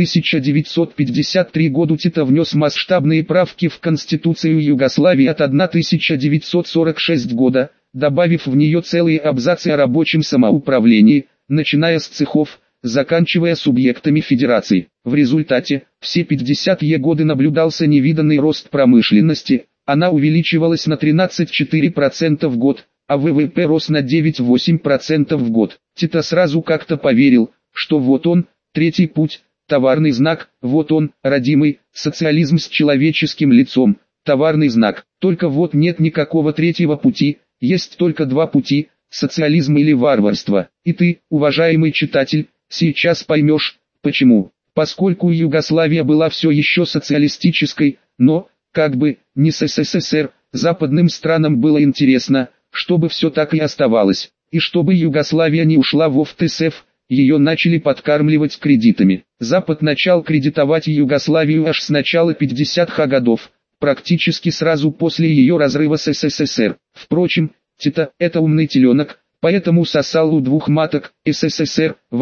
1953 году Тита внес масштабные правки в Конституцию Югославии от 1946 года, добавив в нее целые абзацы о рабочем самоуправлении, начиная с цехов, заканчивая субъектами федерации. В результате, все 50-е годы наблюдался невиданный рост промышленности, она увеличивалась на 13,4% в год, а ВВП рос на 9,8% в год. Тита сразу как-то поверил, что вот он, третий путь, товарный знак, вот он, родимый, социализм с человеческим лицом, товарный знак. Только вот нет никакого третьего пути, есть только 2 пути, социализм или варварство. И ты, уважаемый читатель, сейчас поймешь, почему. Поскольку Югославия была все еще социалистической, но, как бы, не с СССР, западным странам было интересно, чтобы все так и оставалось, и чтобы Югославия не ушла в ОФТСФ, ее начали подкармливать кредитами. Запад начал кредитовать Югославию аж с начала 50-х годов, практически сразу после ее разрыва с СССР. Впрочем, Тита – это умный теленок, поэтому сосал у 2 маток. СССР в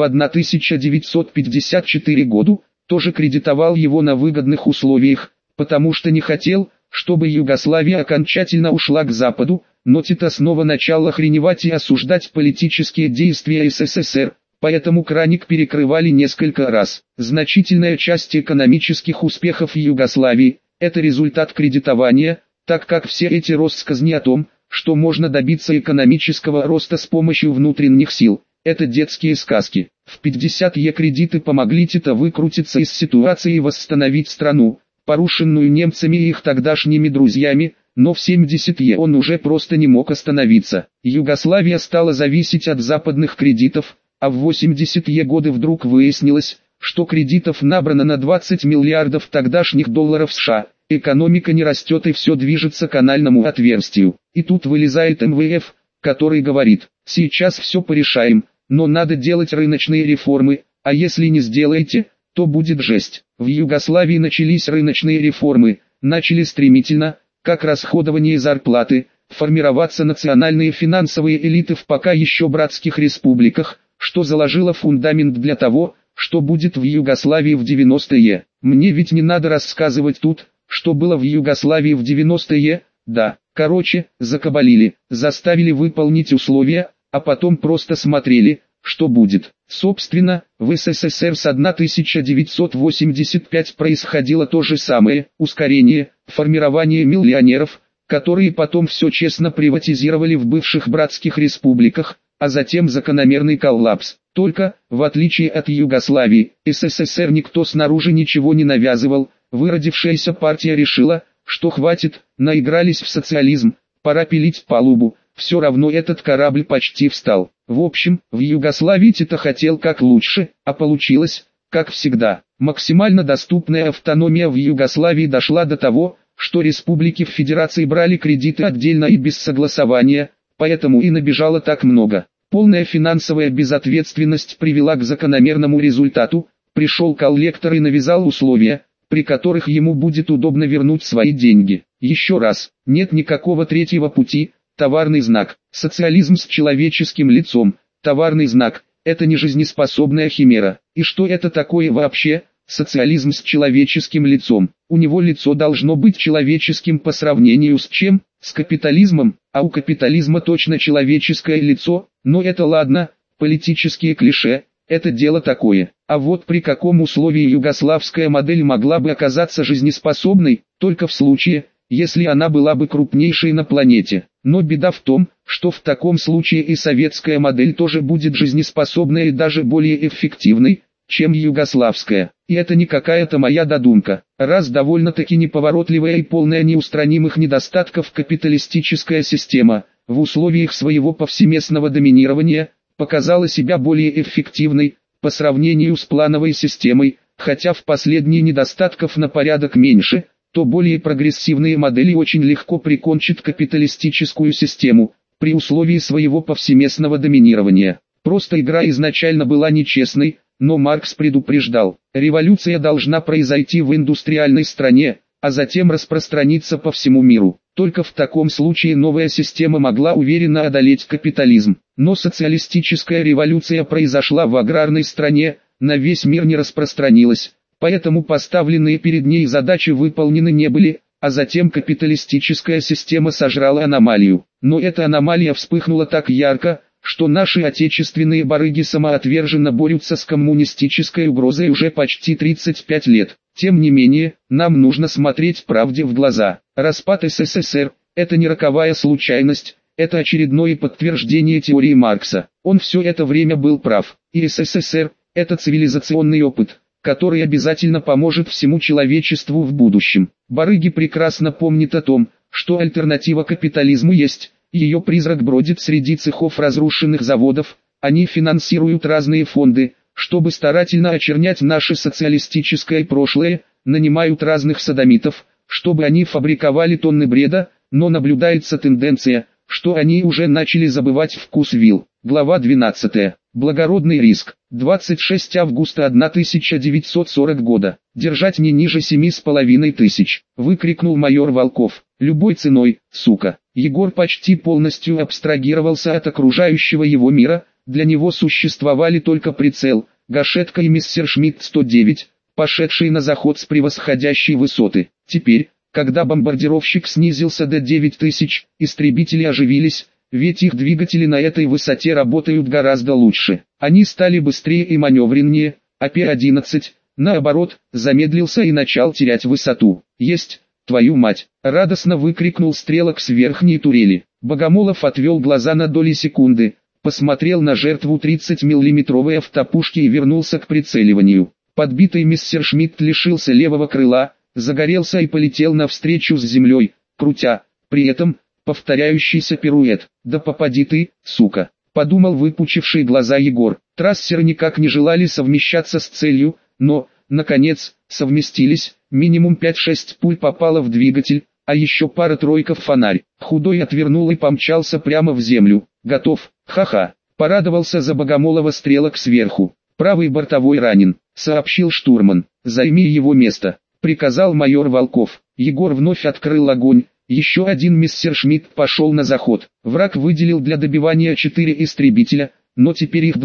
1954 году тоже кредитовал его на выгодных условиях, потому что не хотел, чтобы Югославия окончательно ушла к Западу, но Тита снова начал охреневать и осуждать политические действия СССР, поэтому краник перекрывали несколько раз. Значительная часть экономических успехов Югославии – это результат кредитования, так как все эти россказни о том, что можно добиться экономического роста с помощью внутренних сил, это детские сказки. В 50-е кредиты помогли Тита выкрутиться из ситуации и восстановить страну, порушенную немцами и их тогдашними друзьями, но в 70-е он уже просто не мог остановиться. Югославия стала зависеть от западных кредитов, а в 80-е годы вдруг выяснилось, что кредитов набрано на 20 миллиардов тогдашних долларов США, экономика не растет и все движется к анальному отверстию. И тут вылезает МВФ, который говорит: сейчас все порешаем, но надо делать рыночные реформы, а если не сделаете, то будет жесть. В Югославии начались рыночные реформы, начали стремительно, как расходование зарплаты, формироваться национальные финансовые элиты в пока еще братских республиках, что заложило фундамент для того, что будет в Югославии в 90-е. Мне ведь не надо рассказывать тут, что было в Югославии в 90-е, да. Короче, закабалили, заставили выполнить условия, а потом просто смотрели, что будет. Собственно, в СССР с 1985 происходило то же самое, ускорение, формирование миллионеров, которые потом все честно приватизировали в бывших братских республиках, а затем закономерный коллапс. Только, в отличие от Югославии, СССР никто снаружи ничего не навязывал, выродившаяся партия решила, что хватит, наигрались в социализм, пора пилить палубу, все равно этот корабль почти встал. В общем, в Югославии Тито хотел как лучше, а получилось, как всегда. Максимально доступная автономия в Югославии дошла до того, что республики в федерации брали кредиты отдельно и без согласования, поэтому и набежало так много. Полная финансовая безответственность привела к закономерному результату, пришел коллектор и навязал условия, при которых ему будет удобно вернуть свои деньги. Еще раз, нет никакого третьего пути, товарный знак, социализм с человеческим лицом, товарный знак, это не жизнеспособная химера. И что это такое вообще, социализм с человеческим лицом? У него лицо должно быть человеческим по сравнению с чем? С капитализмом, а у капитализма точно человеческое лицо, но это ладно, политические клише, это дело такое. А вот при каком условии югославская модель могла бы оказаться жизнеспособной, только в случае, если она была бы крупнейшей на планете. Но беда в том, что в таком случае и советская модель тоже будет жизнеспособной и даже более эффективной, чем югославская. И это не какая-то моя додумка. Раз довольно-таки неповоротливая и полная неустранимых недостатков капиталистическая система, в условиях своего повсеместного доминирования, показала себя более эффективной, по сравнению с плановой системой, хотя в последние недостатков на порядок меньше, то более прогрессивные модели очень легко прикончат капиталистическую систему, при условии своего повсеместного доминирования. Просто игра изначально была нечестной, но Маркс предупреждал, революция должна произойти в индустриальной стране, а затем распространиться по всему миру. Только в таком случае новая система могла уверенно одолеть капитализм. Но социалистическая революция произошла в аграрной стране, на весь мир не распространилась, поэтому поставленные перед ней задачи выполнены не были, а затем капиталистическая система сожрала аномалию. Но эта аномалия вспыхнула так ярко, что наши отечественные барыги самоотверженно борются с коммунистической угрозой уже почти 35 лет. Тем не менее, нам нужно смотреть правде в глаза. Распад СССР – это не роковая случайность, это очередное подтверждение теории Маркса. Он все это время был прав. И СССР – это цивилизационный опыт, который обязательно поможет всему человечеству в будущем. Барыги прекрасно помнят о том, что альтернатива капитализму есть. Ее призрак бродит среди цехов разрушенных заводов, они финансируют разные фонды, чтобы старательно очернять наше социалистическое прошлое, нанимают разных содомитов, чтобы они фабриковали тонны бреда, но наблюдается тенденция, что они уже начали забывать вкус вил. Глава 12. Благородный риск. 26 августа 1940 года. Держать не ниже 7500. Выкрикнул майор Волков. Любой ценой, сука. Егор почти полностью абстрагировался от окружающего его мира, для него существовали только прицел, гашетка и Мессершмитт-109, пошедшие на заход с превосходящей высоты. Теперь, когда бомбардировщик снизился до 9000, истребители оживились, ведь их двигатели на этой высоте работают гораздо лучше. Они стали быстрее и маневреннее, а П-11, наоборот, замедлился и начал терять высоту. «Есть, твою мать!» — радостно выкрикнул стрелок с верхней турели. Богомолов отвел глаза на доли секунды, посмотрел на жертву 30-миллиметровой автопушки и вернулся к прицеливанию. Подбитый Мессершмитт лишился левого крыла, загорелся и полетел навстречу с землей, крутя, при этом, повторяющийся пируэт. «Да попади ты, сука!» — подумал выпучивший глаза Егор. Трассеры никак не желали совмещаться с целью, но, наконец, совместились. Минимум 5-6 пуль попало в двигатель, а еще пара-тройка в фонарь. Худой отвернул и помчался прямо в землю. «Готов, ха-ха!» — порадовался за Богомолова стрелок сверху. «Правый бортовой ранен», — сообщил штурман. «Займи его место», — приказал майор Волков. Егор вновь открыл огонь. Еще один Мессершмитт пошел на заход. Враг выделил для добивания 4 истребителя, но теперь их 2,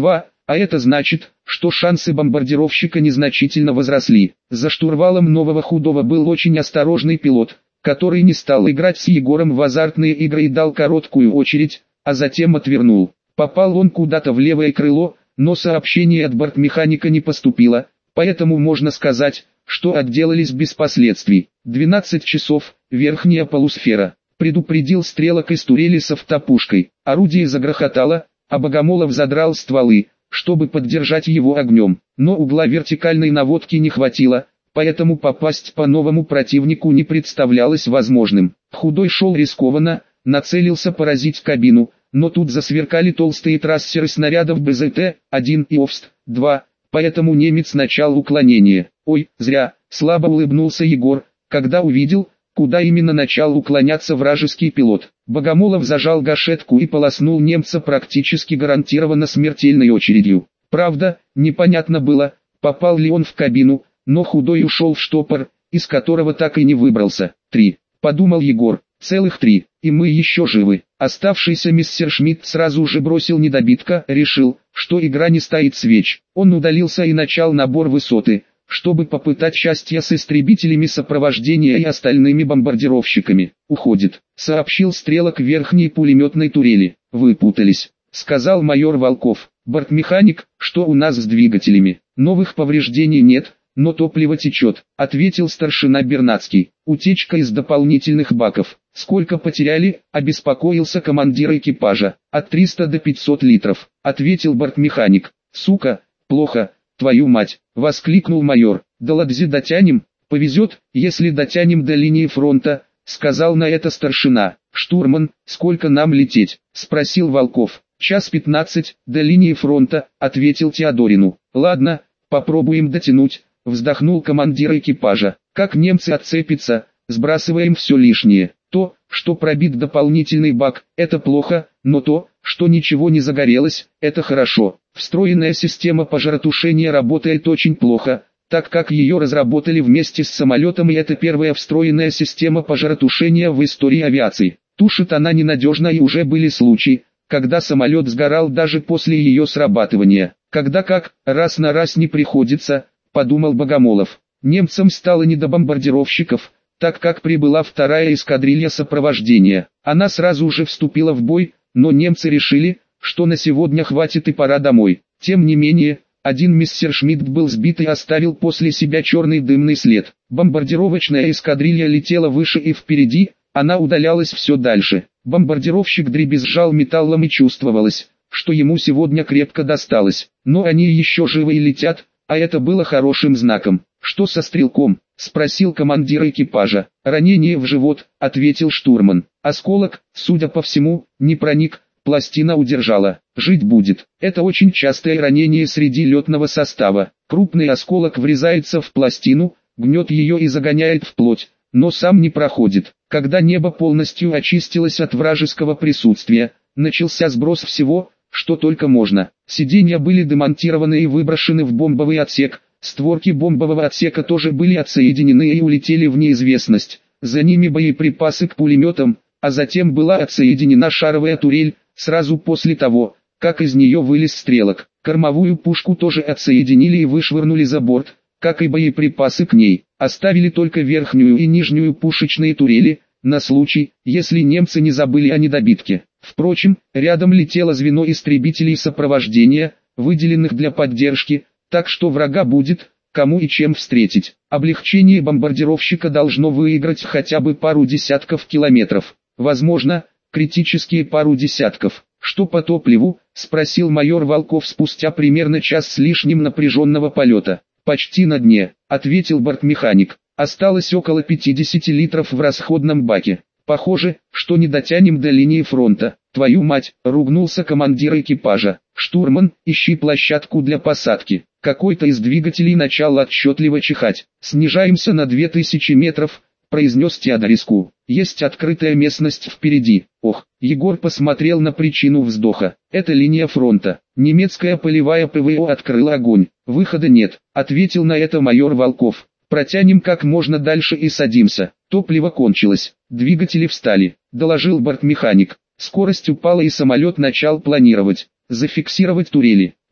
А это значит, что шансы бомбардировщика незначительно возросли. За штурвалом нового худого был очень осторожный пилот, который не стал играть с Егором в азартные игры и дал короткую очередь, а затем отвернул. Попал он куда-то в левое крыло, но сообщение от бортмеханика не поступило, поэтому можно сказать, что отделались без последствий. 12 часов, верхняя полусфера. Предупредил стрелок из турели с автопушкой. Орудие загрохотало, а Богомолов задрал стволы, чтобы поддержать его огнем. Но угла вертикальной наводки не хватило, поэтому попасть по новому противнику не представлялось возможным. Худой шел рискованно, нацелился поразить кабину, но тут засверкали толстые трассеры снарядов БЗТ-1 и ОВСТ-2, поэтому немец начал уклонение. «Ой, зря», слабо улыбнулся Егор, когда увидел, куда именно начал уклоняться вражеский пилот. Богомолов зажал гашетку и полоснул немца практически гарантированно смертельной очередью. Правда, непонятно было, попал ли он в кабину, но худой ушел в штопор, из которого так и не выбрался. 3. Подумал Егор, целых 3, и мы еще живы. Оставшийся мистер Шмидт сразу же бросил недобитка, решил, что игра не стоит свеч. Он удалился и начал набор высоты, чтобы попытать счастье с истребителями сопровождения и остальными бомбардировщиками. «Уходит», — сообщил стрелок верхней пулеметной турели. «Выпутались», — сказал майор Волков. «Бортмеханик, что у нас с двигателями? Новых повреждений нет, но топливо течет», — ответил старшина Бернацкий. «Утечка из дополнительных баков». «Сколько потеряли?» — обеспокоился командир экипажа. «От 300 до 500 литров», — ответил бортмеханик. «Сука, плохо, твою мать!» — воскликнул майор. «До Ладзи дотянем?» «Повезет, если дотянем до линии фронта», — сказал на это старшина. «Штурман, сколько нам лететь?» — спросил Волков. «Час 15, до линии фронта», — ответил Теодорину. «Ладно, попробуем дотянуть», — вздохнул командир экипажа. «Как немцы отцепятся, сбрасываем все лишнее. То, что пробит дополнительный бак, это плохо, но то, что ничего не загорелось, это хорошо. Встроенная система пожаротушения работает очень плохо, так как ее разработали вместе с самолетом, и это первая встроенная система пожаротушения в истории авиации. Тушит она ненадежно, и уже были случаи, когда самолет сгорал даже после ее срабатывания. Когда как, раз на раз не приходится, подумал Богомолов. Немцам стало не до бомбардировщиков, так как прибыла вторая эскадрилья сопровождения. Она сразу же вступила в бой, но немцы решили, что на сегодня хватит и пора домой. Тем не менее, один мистер Шмидт был сбит и оставил после себя черный дымный след. Бомбардировочная эскадрилья летела выше и впереди, она удалялась все дальше. Бомбардировщик дребезжал металлом и чувствовалось, что ему сегодня крепко досталось. Но они еще живы и летят, а это было хорошим знаком. «Что со стрелком?» — спросил командир экипажа. «Ранение в живот», — ответил штурман. «Осколок, судя по всему, не проник, пластина удержала. Жить будет». Это очень частое ранение среди летного состава. Крупный осколок врезается в пластину, гнет ее и загоняет в плоть, но сам не проходит. Когда небо полностью очистилось от вражеского присутствия, начался сброс всего, что только можно. Сиденья были демонтированы и выброшены в бомбовый отсек. Створки бомбового отсека тоже были отсоединены и улетели в неизвестность. За ними боеприпасы к пулеметам, а затем была отсоединена шаровая турель, сразу после того, как из нее вылез стрелок. Кормовую пушку тоже отсоединили и вышвырнули за борт, как и боеприпасы к ней. Оставили только верхнюю и нижнюю пушечные турели, на случай, если немцы не забыли о недобитке. Впрочем, рядом летело звено истребителей сопровождения, выделенных для поддержки, так что врага будет, кому и чем встретить. Облегчение бомбардировщика должно выиграть хотя бы пару десятков километров. Возможно, критические пару десятков. «Что по топливу?» — спросил майор Волков спустя примерно час с лишним напряженного полета. «Почти на дне», — ответил бортмеханик. «Осталось около 50 литров в расходном баке. Похоже, что не дотянем до линии фронта». «Твою мать!» — ругнулся командир экипажа. «Штурман, ищи площадку для посадки». Какой-то из двигателей начал отчетливо чихать. «Снижаемся на 2000 метров», — произнес Теодориску. «Есть открытая местность впереди». Ох, Егор посмотрел на причину вздоха. «Это линия фронта. Немецкая полевая ПВО открыла огонь. Выхода нет», — ответил на это майор Волков. «Протянем как можно дальше и садимся». Топливо кончилось. «Двигатели встали», — доложил бортмеханик. Скорость упала и самолет начал планировать. «Зафиксировать турели».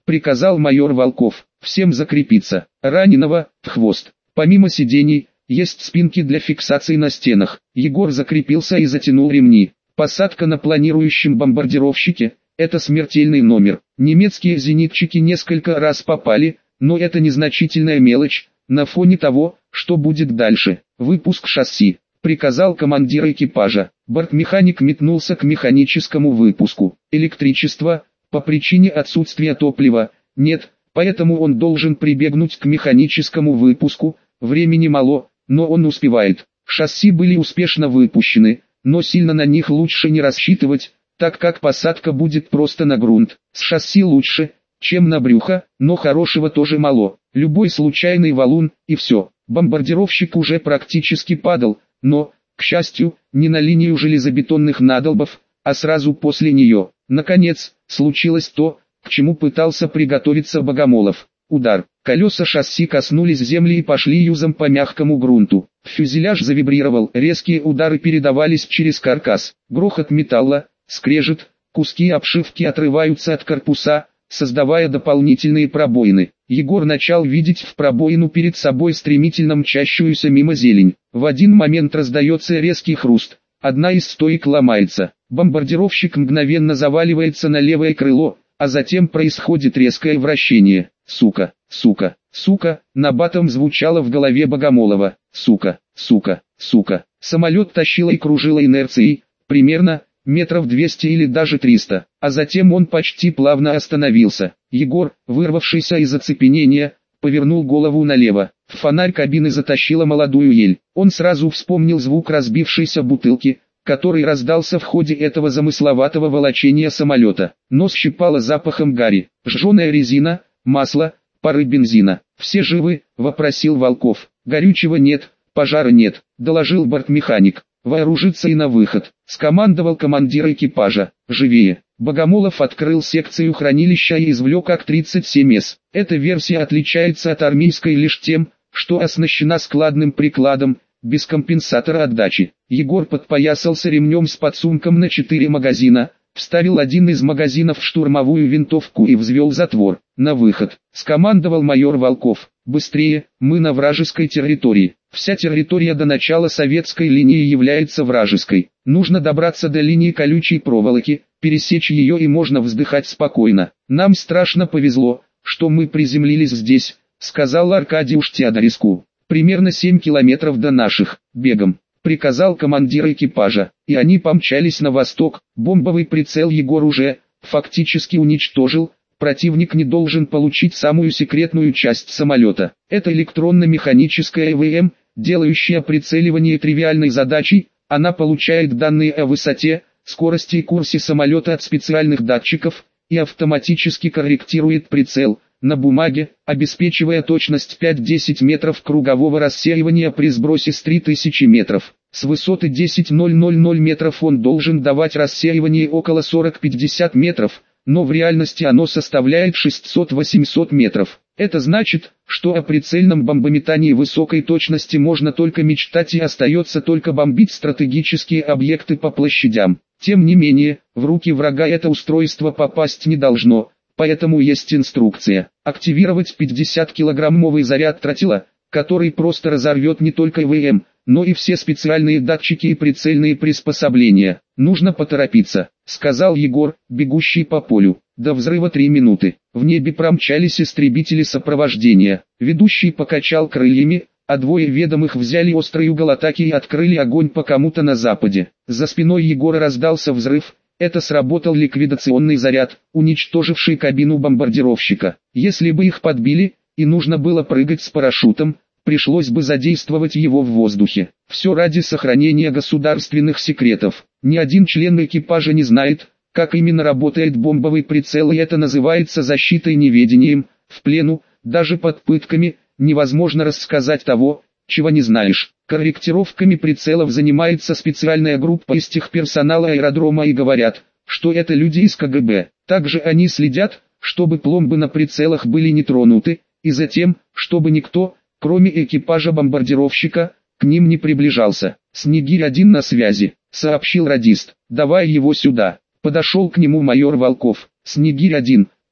приказал майор Волков. Всем закрепиться. Раненого в хвост. Помимо сидений, есть спинки для фиксации на стенах. Егор закрепился и затянул ремни. Посадка на планирующем бомбардировщике – это смертельный номер. Немецкие зенитчики несколько раз попали, но это незначительная мелочь, на фоне того, что будет дальше. Выпуск шасси, приказал командир экипажа. Бортмеханик метнулся к механическому выпуску. Электричество, по причине отсутствия топлива, нет, поэтому он должен прибегнуть к механическому выпуску. Времени мало, но он успевает. Шасси были успешно выпущены, но сильно на них лучше не рассчитывать, так как посадка будет просто на грунт. С шасси лучше, чем на брюхо, но хорошего тоже мало. Любой случайный валун, и все. Бомбардировщик уже практически падал, но, к счастью, не на линию железобетонных надолбов, а сразу после нее. Наконец, случилось то, к чему пытался приготовиться Богомолов. Удар. Колеса шасси коснулись земли и пошли юзом по мягкому грунту. Фюзеляж завибрировал, резкие удары передавались через каркас. Грохот металла, скрежет, куски обшивки отрываются от корпуса, создавая дополнительные пробоины. Егор начал видеть в пробоину перед собой стремительно мчащуюся мимо зелень. В один момент раздается резкий хруст. Одна из стоек ломается. Бомбардировщик мгновенно заваливается на левое крыло, а затем происходит резкое вращение. «Сука, сука, сука», набатом звучало в голове Богомолова. «Сука, сука, сука». Самолет тащило и кружило инерцией, примерно, метров 200 или даже 300, а затем он почти плавно остановился. Егор, вырвавшийся из оцепенения, повернул голову налево. В фонарь кабины затащила молодую ель. Он сразу вспомнил звук разбившейся бутылки, который раздался в ходе этого замысловатого волочения самолета. Нос щипало запахом гари, жженая резина, масло, пары бензина. «Все живы?» – вопросил Волков. «Горючего нет, пожара нет», – доложил бортмеханик. «Вооружиться и на выход», – скомандовал командир экипажа. «Живее». Богомолов открыл секцию хранилища и извлек АК-37С. Эта версия отличается от армейской лишь тем, что оснащена складным прикладом, без компенсатора отдачи. Егор подпоясался ремнем с подсумком на 4 магазина, вставил один из магазинов в штурмовую винтовку и взвел затвор. «На выход», – скомандовал майор Волков. «Быстрее, мы на вражеской территории. Вся территория до начала советской линии является вражеской. Нужно добраться до линии колючей проволоки, пересечь ее и можно вздыхать спокойно. Нам страшно повезло, что мы приземлились здесь», – сказал Аркадиуш Теодореску. «Примерно 7 километров до наших, бегом», – приказал командир экипажа, и они помчались на восток. Бомбовый прицел Егор уже, фактически уничтожил. Противник не должен получить самую секретную часть самолета. Это электронно-механическая ЭВМ, делающая прицеливание тривиальной задачей. Она получает данные о высоте, скорости и курсе самолета от специальных датчиков, и автоматически корректирует прицел, на бумаге, обеспечивая точность 5-10 метров кругового рассеивания при сбросе с 3000 метров. С высоты 10 000 метров он должен давать рассеивание около 40-50 метров, но в реальности оно составляет 600-800 метров. Это значит, что о прицельном бомбометании высокой точности можно только мечтать и остается только бомбить стратегические объекты по площадям. Тем не менее, в руки врага это устройство попасть не должно, поэтому есть инструкция. Активировать 50-килограммовый заряд тротила, который просто разорвет не только ЭВМ, но и все специальные датчики и прицельные приспособления. «Нужно поторопиться», — сказал Егор, бегущий по полю. До взрыва 3 минуты. В небе промчались истребители сопровождения. Ведущий покачал крыльями, а двое ведомых взяли острый угол атаки и открыли огонь по кому-то на западе. За спиной Егора раздался взрыв. Это сработал ликвидационный заряд, уничтоживший кабину бомбардировщика. Если бы их подбили, и нужно было прыгать с парашютом, пришлось бы задействовать его в воздухе. Все ради сохранения государственных секретов. Ни один член экипажа не знает, как именно работает бомбовый прицел, и это называется защитой неведением. В плену, даже под пытками, невозможно рассказать того, чего не знаешь. Корректировками прицелов занимается специальная группа из техперсонала аэродрома и говорят, что это люди из КГБ. Также они следят, чтобы пломбы на прицелах были не тронуты, и затем, чтобы никто, кроме экипажа бомбардировщика, к ним не приближался. «Снегирь-1 на связи», — сообщил радист. «Давай его сюда». Подошел к нему майор Волков. «Снегирь-1,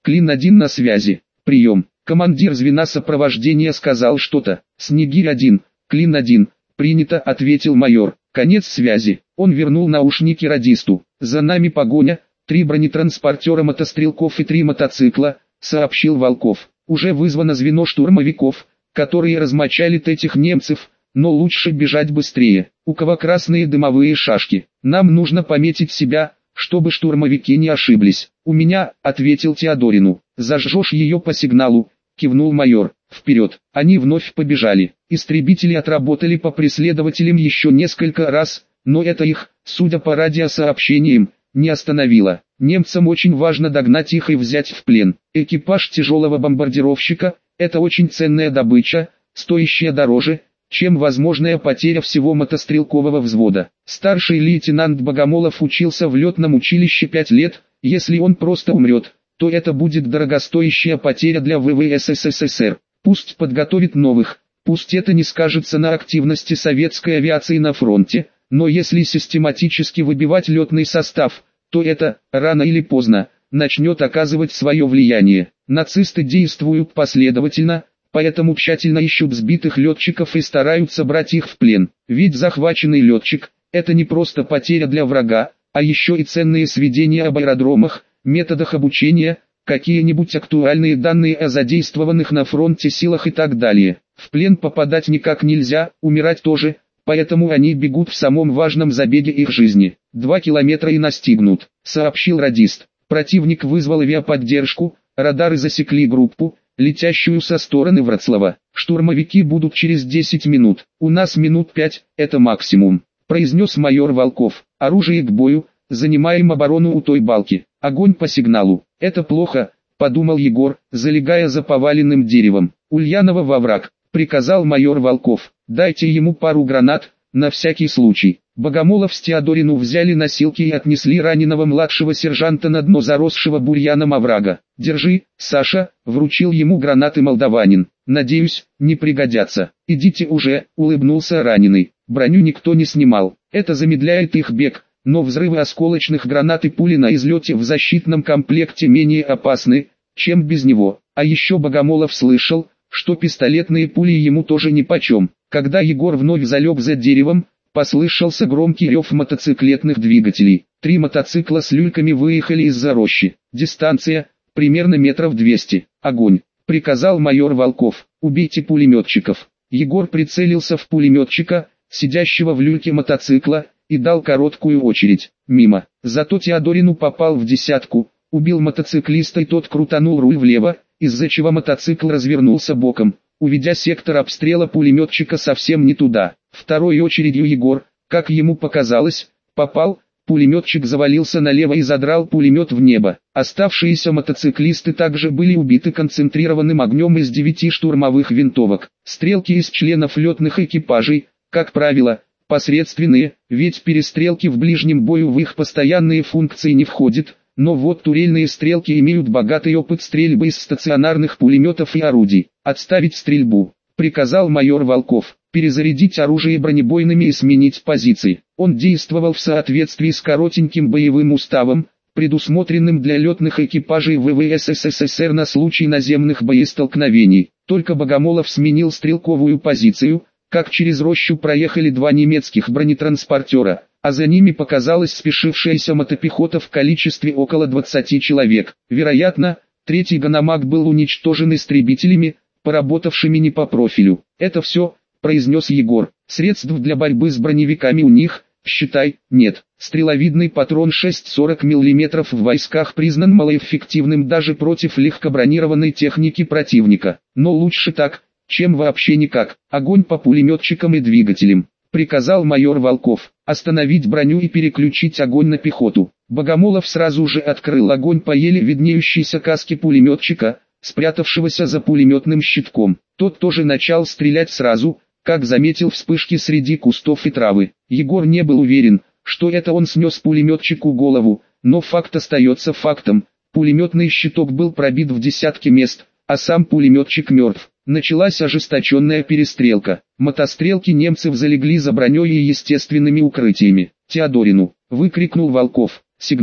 Клин-1 на связи. Прием. Командир звена сопровождения сказал что-то. Снегирь-1. Клин-1. Принято, ответил майор. Конец связи. Он вернул наушники радисту. За нами погоня. 3 бронетранспортера мотострелков и 3 мотоцикла, сообщил Волков. Уже вызвано звено штурмовиков, которые размочалят этих немцев, но лучше бежать быстрее. У кого красные дымовые шашки. Нам нужно пометить себя, чтобы штурмовики не ошиблись. У меня, ответил Теодорину. Зажжешь ее по сигналу, кивнул майор. Вперед. Они вновь побежали. Истребители отработали по преследователям еще несколько раз, но это их, судя по радиосообщениям, не остановило. Немцам очень важно догнать их и взять в плен. Экипаж тяжелого бомбардировщика – это очень ценная добыча, стоящая дороже, чем возможная потеря всего мотострелкового взвода. Старший лейтенант Богомолов учился в летном училище 5 лет, если он просто умрет, то это будет дорогостоящая потеря для ВВС СССР. Пусть подготовит новых, пусть это не скажется на активности советской авиации на фронте, но если систематически выбивать летный состав, то это, рано или поздно, начнет оказывать свое влияние. Нацисты действуют последовательно, поэтому тщательно ищут сбитых летчиков и стараются брать их в плен. Ведь захваченный летчик – это не просто потеря для врага, а еще и ценные сведения об аэродромах, методах обучения, какие-нибудь актуальные данные о задействованных на фронте силах и так далее. В плен попадать никак нельзя, умирать тоже, поэтому они бегут в самом важном забеге их жизни. 2 километра и настигнут, сообщил радист. Противник вызвал авиаподдержку, радары засекли группу, летящую со стороны Вроцлава. Штурмовики будут через 10 минут, у нас минут 5, это максимум, произнес майор Волков. Оружие к бою, занимаем оборону у той балки. Огонь по сигналу. Это плохо, подумал Егор, залегая за поваленным деревом. Ульянова во враг, приказал майор Волков. Дайте ему пару гранат, на всякий случай. Богомолов с Теодорину взяли носилки и отнесли раненого младшего сержанта на дно заросшего бурьяном оврага. «Держи, Саша», вручил ему гранаты молдаванин. «Надеюсь, не пригодятся». «Идите уже», улыбнулся раненый. Броню никто не снимал. Это замедляет их бег, но взрывы осколочных гранат и пули на излете в защитном комплекте менее опасны, чем без него. А еще Богомолов слышал, что пистолетные пули ему тоже нипочем. Когда Егор вновь залег за деревом, послышался громкий рев мотоциклетных двигателей. 3 мотоцикла с люльками выехали из-за рощи. Дистанция, примерно метров 200. Огонь, приказал майор Волков. Убейте пулеметчиков. Егор прицелился в пулеметчика, сидящего в люльке мотоцикла, и дал короткую очередь. Мимо. Зато Теодорину попал в десятку, убил мотоциклиста и тот крутанул руль влево, из-за чего мотоцикл развернулся боком, уведя сектор обстрела пулеметчика совсем не туда. Второй очередью Егор, как ему показалось, попал, пулеметчик завалился налево и задрал пулемет в небо. Оставшиеся мотоциклисты также были убиты концентрированным огнем из 9 штурмовых винтовок. Стрелки из членов летных экипажей, как правило, посредственные, ведь перестрелки в ближнем бою в их постоянные функции не входят. Но вот турельные стрелки имеют богатый опыт стрельбы из стационарных пулеметов и орудий. «Отставить стрельбу», — приказал майор Волков, «перезарядить оружие бронебойными и сменить позиции». Он действовал в соответствии с коротеньким боевым уставом, предусмотренным для летных экипажей ВВС СССР на случай наземных боестолкновений. Только Богомолов сменил стрелковую позицию, как через рощу проехали 2 немецких бронетранспортера, а за ними показалась спешившаяся мотопехота в количестве около 20 человек. Вероятно, 3-й Ганамак был уничтожен истребителями, поработавшими не по профилю. «Это все», — произнес Егор. «Средств для борьбы с броневиками у них, считай, нет. Стреловидный патрон 6,40 мм в войсках признан малоэффективным даже против легкобронированной техники противника. Но лучше так, чем вообще никак. Огонь по пулеметчикам и двигателям», — приказал майор Волков. «Остановить броню и переключить огонь на пехоту». Богомолов сразу же открыл огонь по еле виднеющейся каске пулеметчика, спрятавшегося за пулеметным щитком. Тот тоже начал стрелять сразу, как заметил вспышки среди кустов и травы. Егор не был уверен, что это он снес пулеметчику голову, но факт остается фактом. Пулеметный щиток был пробит в десятки мест, а сам пулеметчик мертв. Началась ожесточенная перестрелка. Мотострелки немцев залегли за броней и естественными укрытиями. «Теодорину!» — выкрикнул Волков. «Сигнал!»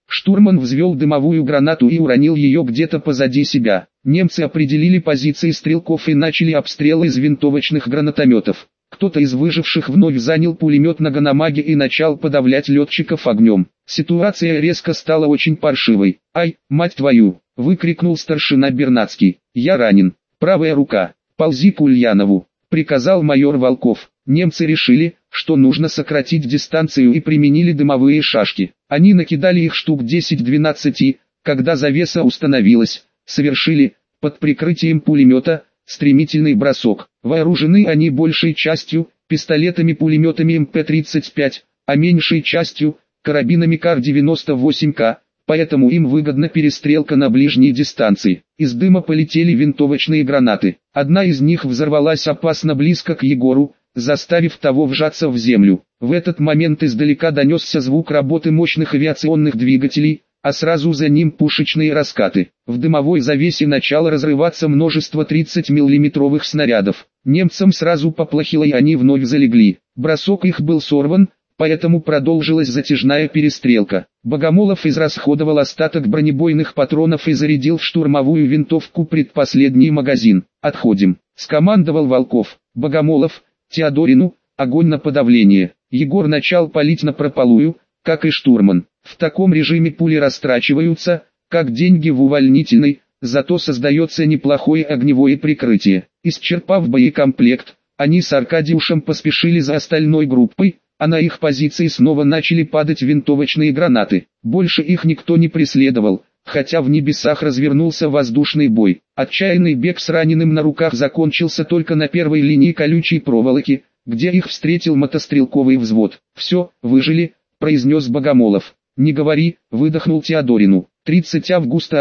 Штурман взвел дымовую гранату и уронил ее где-то позади себя. Немцы определили позиции стрелков и начали обстрел из винтовочных гранатометов. Кто-то из выживших вновь занял пулемет на Ганамаге и начал подавлять летчиков огнем. Ситуация резко стала очень паршивой. «Ай, мать твою!» — выкрикнул старшина Бернацкий. «Я ранен. Правая рука. Ползи к Ульянову», — приказал майор Волков. Немцы решили, что нужно сократить дистанцию и применили дымовые шашки. Они накидали их штук 10-12, когда завеса установилась, совершили, под прикрытием пулемета, стремительный бросок. Вооружены они большей частью пистолетами-пулеметами МП-35, а меньшей частью карабинами КАР-98К, поэтому им выгодна перестрелка на ближней дистанции. Из дыма полетели винтовочные гранаты. Одна из них взорвалась опасно близко к Егору, заставив того вжаться в землю. В этот момент издалека донесся звук работы мощных авиационных двигателей, а сразу за ним пушечные раскаты. В дымовой завесе начало разрываться множество 30-миллиметровых снарядов. Немцам сразу поплохело и они вновь залегли. Бросок их был сорван, поэтому продолжилась затяжная перестрелка. Богомолов израсходовал остаток бронебойных патронов и зарядил в штурмовую винтовку предпоследний магазин. «Отходим», — скомандовал Волков. Богомолов: «Теодорину, огонь на подавление». Егор начал палить напропалую, как и штурман. В таком режиме пули растрачиваются, как деньги в увольнительной, зато создается неплохое огневое прикрытие. Исчерпав боекомплект, они с Аркадиушем поспешили за остальной группой, а на их позиции снова начали падать винтовочные гранаты. Больше их никто не преследовал, хотя в небесах развернулся воздушный бой. Отчаянный бег с раненым на руках закончился только на первой линии колючей проволоки, где их встретил мотострелковый взвод. «Все, выжили», — произнес Богомолов. «Не говори», — выдохнул Теодорину. 30 августа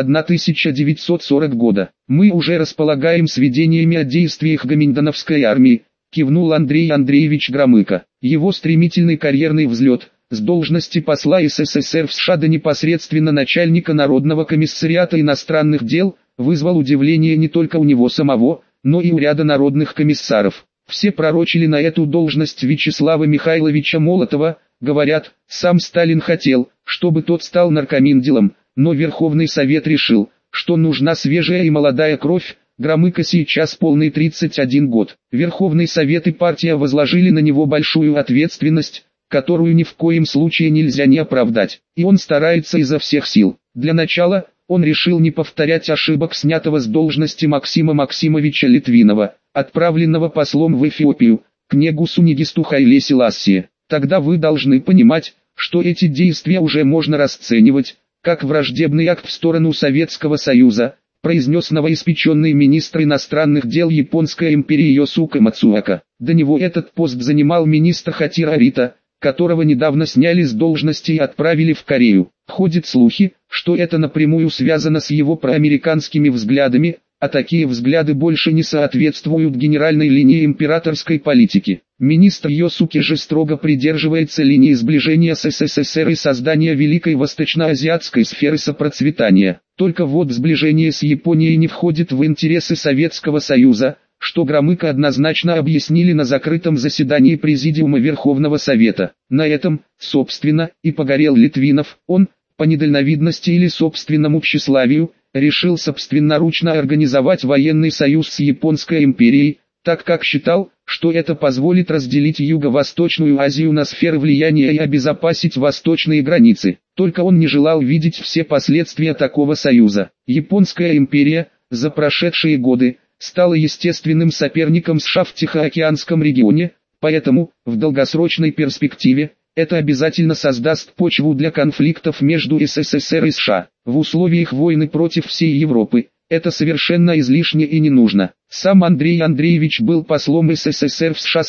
1940 года. «Мы уже располагаем сведениями о действиях Гоминдановской армии», — кивнул Андрей Андреевич Громыко. Его стремительный карьерный взлет с должности посла СССР в США до непосредственно начальника Народного комиссариата иностранных дел вызвал удивление не только у него самого, но и у ряда народных комиссаров. Все пророчили на эту должность Вячеслава Михайловича Молотова. Говорят, сам Сталин хотел, чтобы тот стал наркоминделом, но Верховный Совет решил, что нужна свежая и молодая кровь. Громыко сейчас полный 31 год. Верховный Совет и партия возложили на него большую ответственность, которую ни в коем случае нельзя не оправдать. И он старается изо всех сил. Для начала, он решил не повторять ошибок снятого с должности Максима Максимовича Литвинова, отправленного послом в Эфиопию, к Негусу Нигисту Хайле Селассии. Тогда вы должны понимать, что эти действия уже можно расценивать, как враждебный акт в сторону Советского Союза, произнес новоиспеченный министр иностранных дел Японской империи Йосука Мацуэка. До него этот пост занимал министр Хатиро Арита, которого недавно сняли с должности и отправили в Корею. Ходят слухи, что это напрямую связано с его проамериканскими взглядами, а такие взгляды больше не соответствуют генеральной линии императорской политики. Министр Йосуки же строго придерживается линии сближения с СССР и создания великой восточноазиатской сферы сопроцветания. Только вот сближение с Японией не входит в интересы Советского Союза, что Громыко однозначно объяснили на закрытом заседании Президиума Верховного Совета. На этом, собственно, и погорел Литвинов. Он, по недальновидности или собственному тщеславию, решил собственноручно организовать военный союз с Японской империей, так как считал, что это позволит разделить Юго-Восточную Азию на сферы влияния и обезопасить восточные границы. Только он не желал видеть все последствия такого союза. Японская империя, за прошедшие годы, стала естественным соперником США в Тихоокеанском регионе, поэтому, в долгосрочной перспективе, это обязательно создаст почву для конфликтов между СССР и США. В условиях войны против всей Европы, это совершенно излишне и не нужно. Сам Андрей Андреевич был послом СССР в США с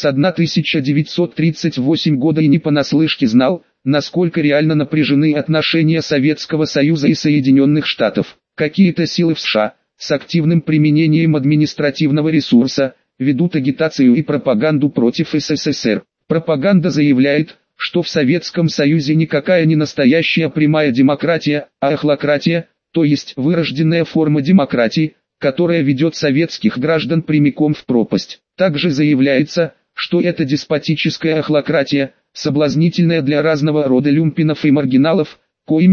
1938 года и не понаслышке знал, насколько реально напряжены отношения Советского Союза и Соединенных Штатов. Какие-то силы в США, с активным применением административного ресурса, ведут агитацию и пропаганду против СССР. Пропаганда заявляет, что в Советском Союзе никакая не настоящая прямая демократия, а охлократия, то есть вырожденная форма демократии, которая ведет советских граждан прямиком в пропасть. Также заявляется, что это деспотическая охлократия, соблазнительная для разного рода люмпинов и маргиналов, коими,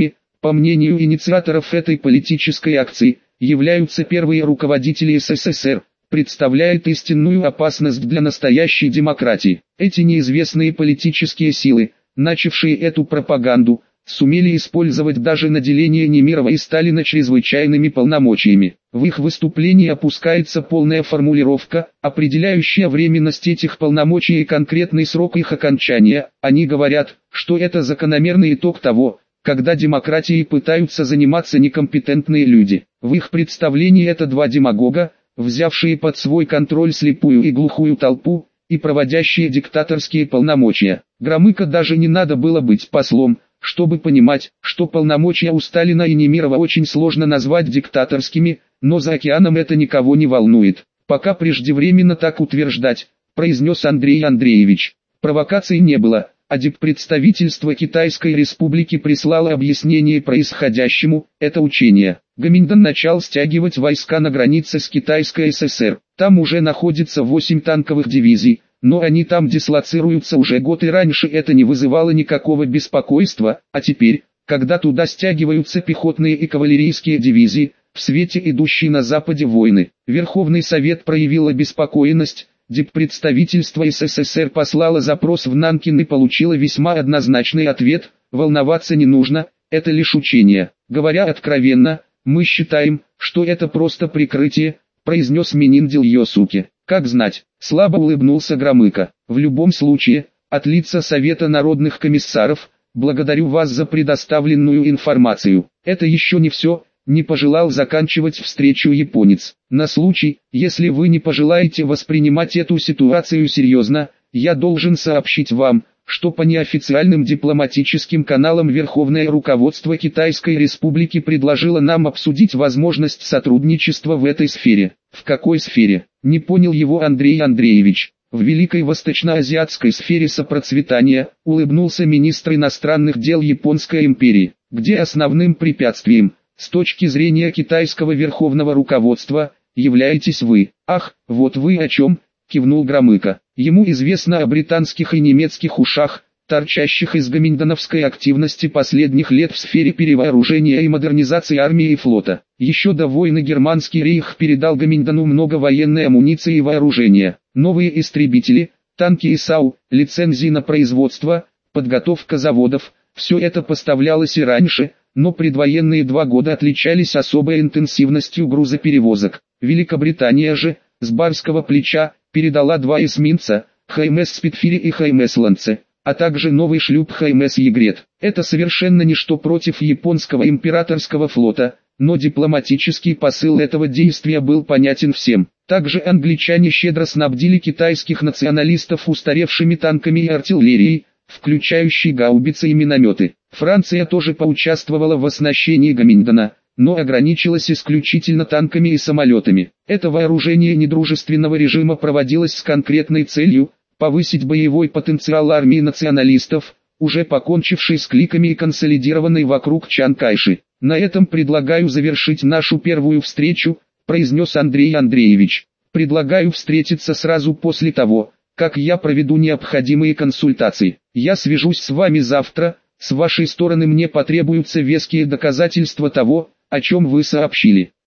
По мнению инициаторов этой политической акции, являются первые руководители СССР, представляет истинную опасность для настоящей демократии. Эти неизвестные политические силы, начавшие эту пропаганду, сумели использовать даже наделение Немирова и Сталина чрезвычайными полномочиями. В их выступлении опускается полная формулировка, определяющая временность этих полномочий и конкретный срок их окончания. Они говорят, что это закономерный итог того, когда демократией пытаются заниматься некомпетентные люди. В их представлении это два демагога, взявшие под свой контроль слепую и глухую толпу, и проводящие диктаторские полномочия. Громыко даже не надо было быть послом, чтобы понимать, что полномочия у Сталина и Немирова очень сложно назвать диктаторскими, но за океаном это никого не волнует. Пока преждевременно так утверждать, произнес Андрей Андреевич. Провокаций не было, а диппредставительство Китайской Республики прислало объяснение происходящему, это учение. Гоминьдан начал стягивать войска на границе с Китайской ССР. Там уже находится 8 танковых дивизий, но они там дислоцируются уже год, и раньше это не вызывало никакого беспокойства, а теперь, когда туда стягиваются пехотные и кавалерийские дивизии, в свете идущей на Западе войны, Верховный Совет проявил обеспокоенность. Диппредставительство СССР послало запрос в Нанкин и получило весьма однозначный ответ: волноваться не нужно, это лишь учение. Говоря откровенно, мы считаем, что это просто прикрытие, произнес Мининдил Йосуке. Как знать, слабо улыбнулся Громыко. В любом случае, от лица Совета народных комиссаров, благодарю вас за предоставленную информацию. Это еще не все. Не пожелал заканчивать встречу японец. На случай, если вы не пожелаете воспринимать эту ситуацию серьезно, я должен сообщить вам, что по неофициальным дипломатическим каналам Верховное руководство Китайской Республики предложило нам обсудить возможность сотрудничества в этой сфере. В какой сфере? Не понял его Андрей Андреевич. В Великой Восточноазиатской сфере сопроцветания, улыбнулся министр иностранных дел Японской империи, где основным препятствием, с точки зрения китайского верховного руководства, являетесь вы. Ах, вот вы о чем, кивнул Громыко. Ему известно о британских и немецких ушах, торчащих из гоминьдановской активности последних лет в сфере перевооружения и модернизации армии и флота. Еще до войны германский рейх передал Гоминьдану много военной амуниции и вооружения. Новые истребители, танки ИСАУ, лицензии на производство, подготовка заводов, все это поставлялось и раньше, но предвоенные 2 года отличались особой интенсивностью грузоперевозок. Великобритания же, с барского плеча, передала 2 эсминца, ХМС Спитфире и ХМС Ланце, а также новый шлюп ХМС Егрет. Это совершенно ничто против японского императорского флота, но дипломатический посыл этого действия был понятен всем. Также англичане щедро снабдили китайских националистов устаревшими танками и артиллерией, включающей гаубицы и минометы. Франция тоже поучаствовала в оснащении Гоминьдана, но ограничилась исключительно танками и самолетами. Это вооружение недружественного режима проводилось с конкретной целью – повысить боевой потенциал армии националистов, уже покончившей с кликами и консолидированной вокруг Чан Кайши. На этом предлагаю завершить нашу первую встречу, произнес Андрей Андреевич. Предлагаю встретиться сразу после того, как я проведу необходимые консультации. Я свяжусь с вами завтра. С вашей стороны мне потребуются веские доказательства того, о чем вы сообщили.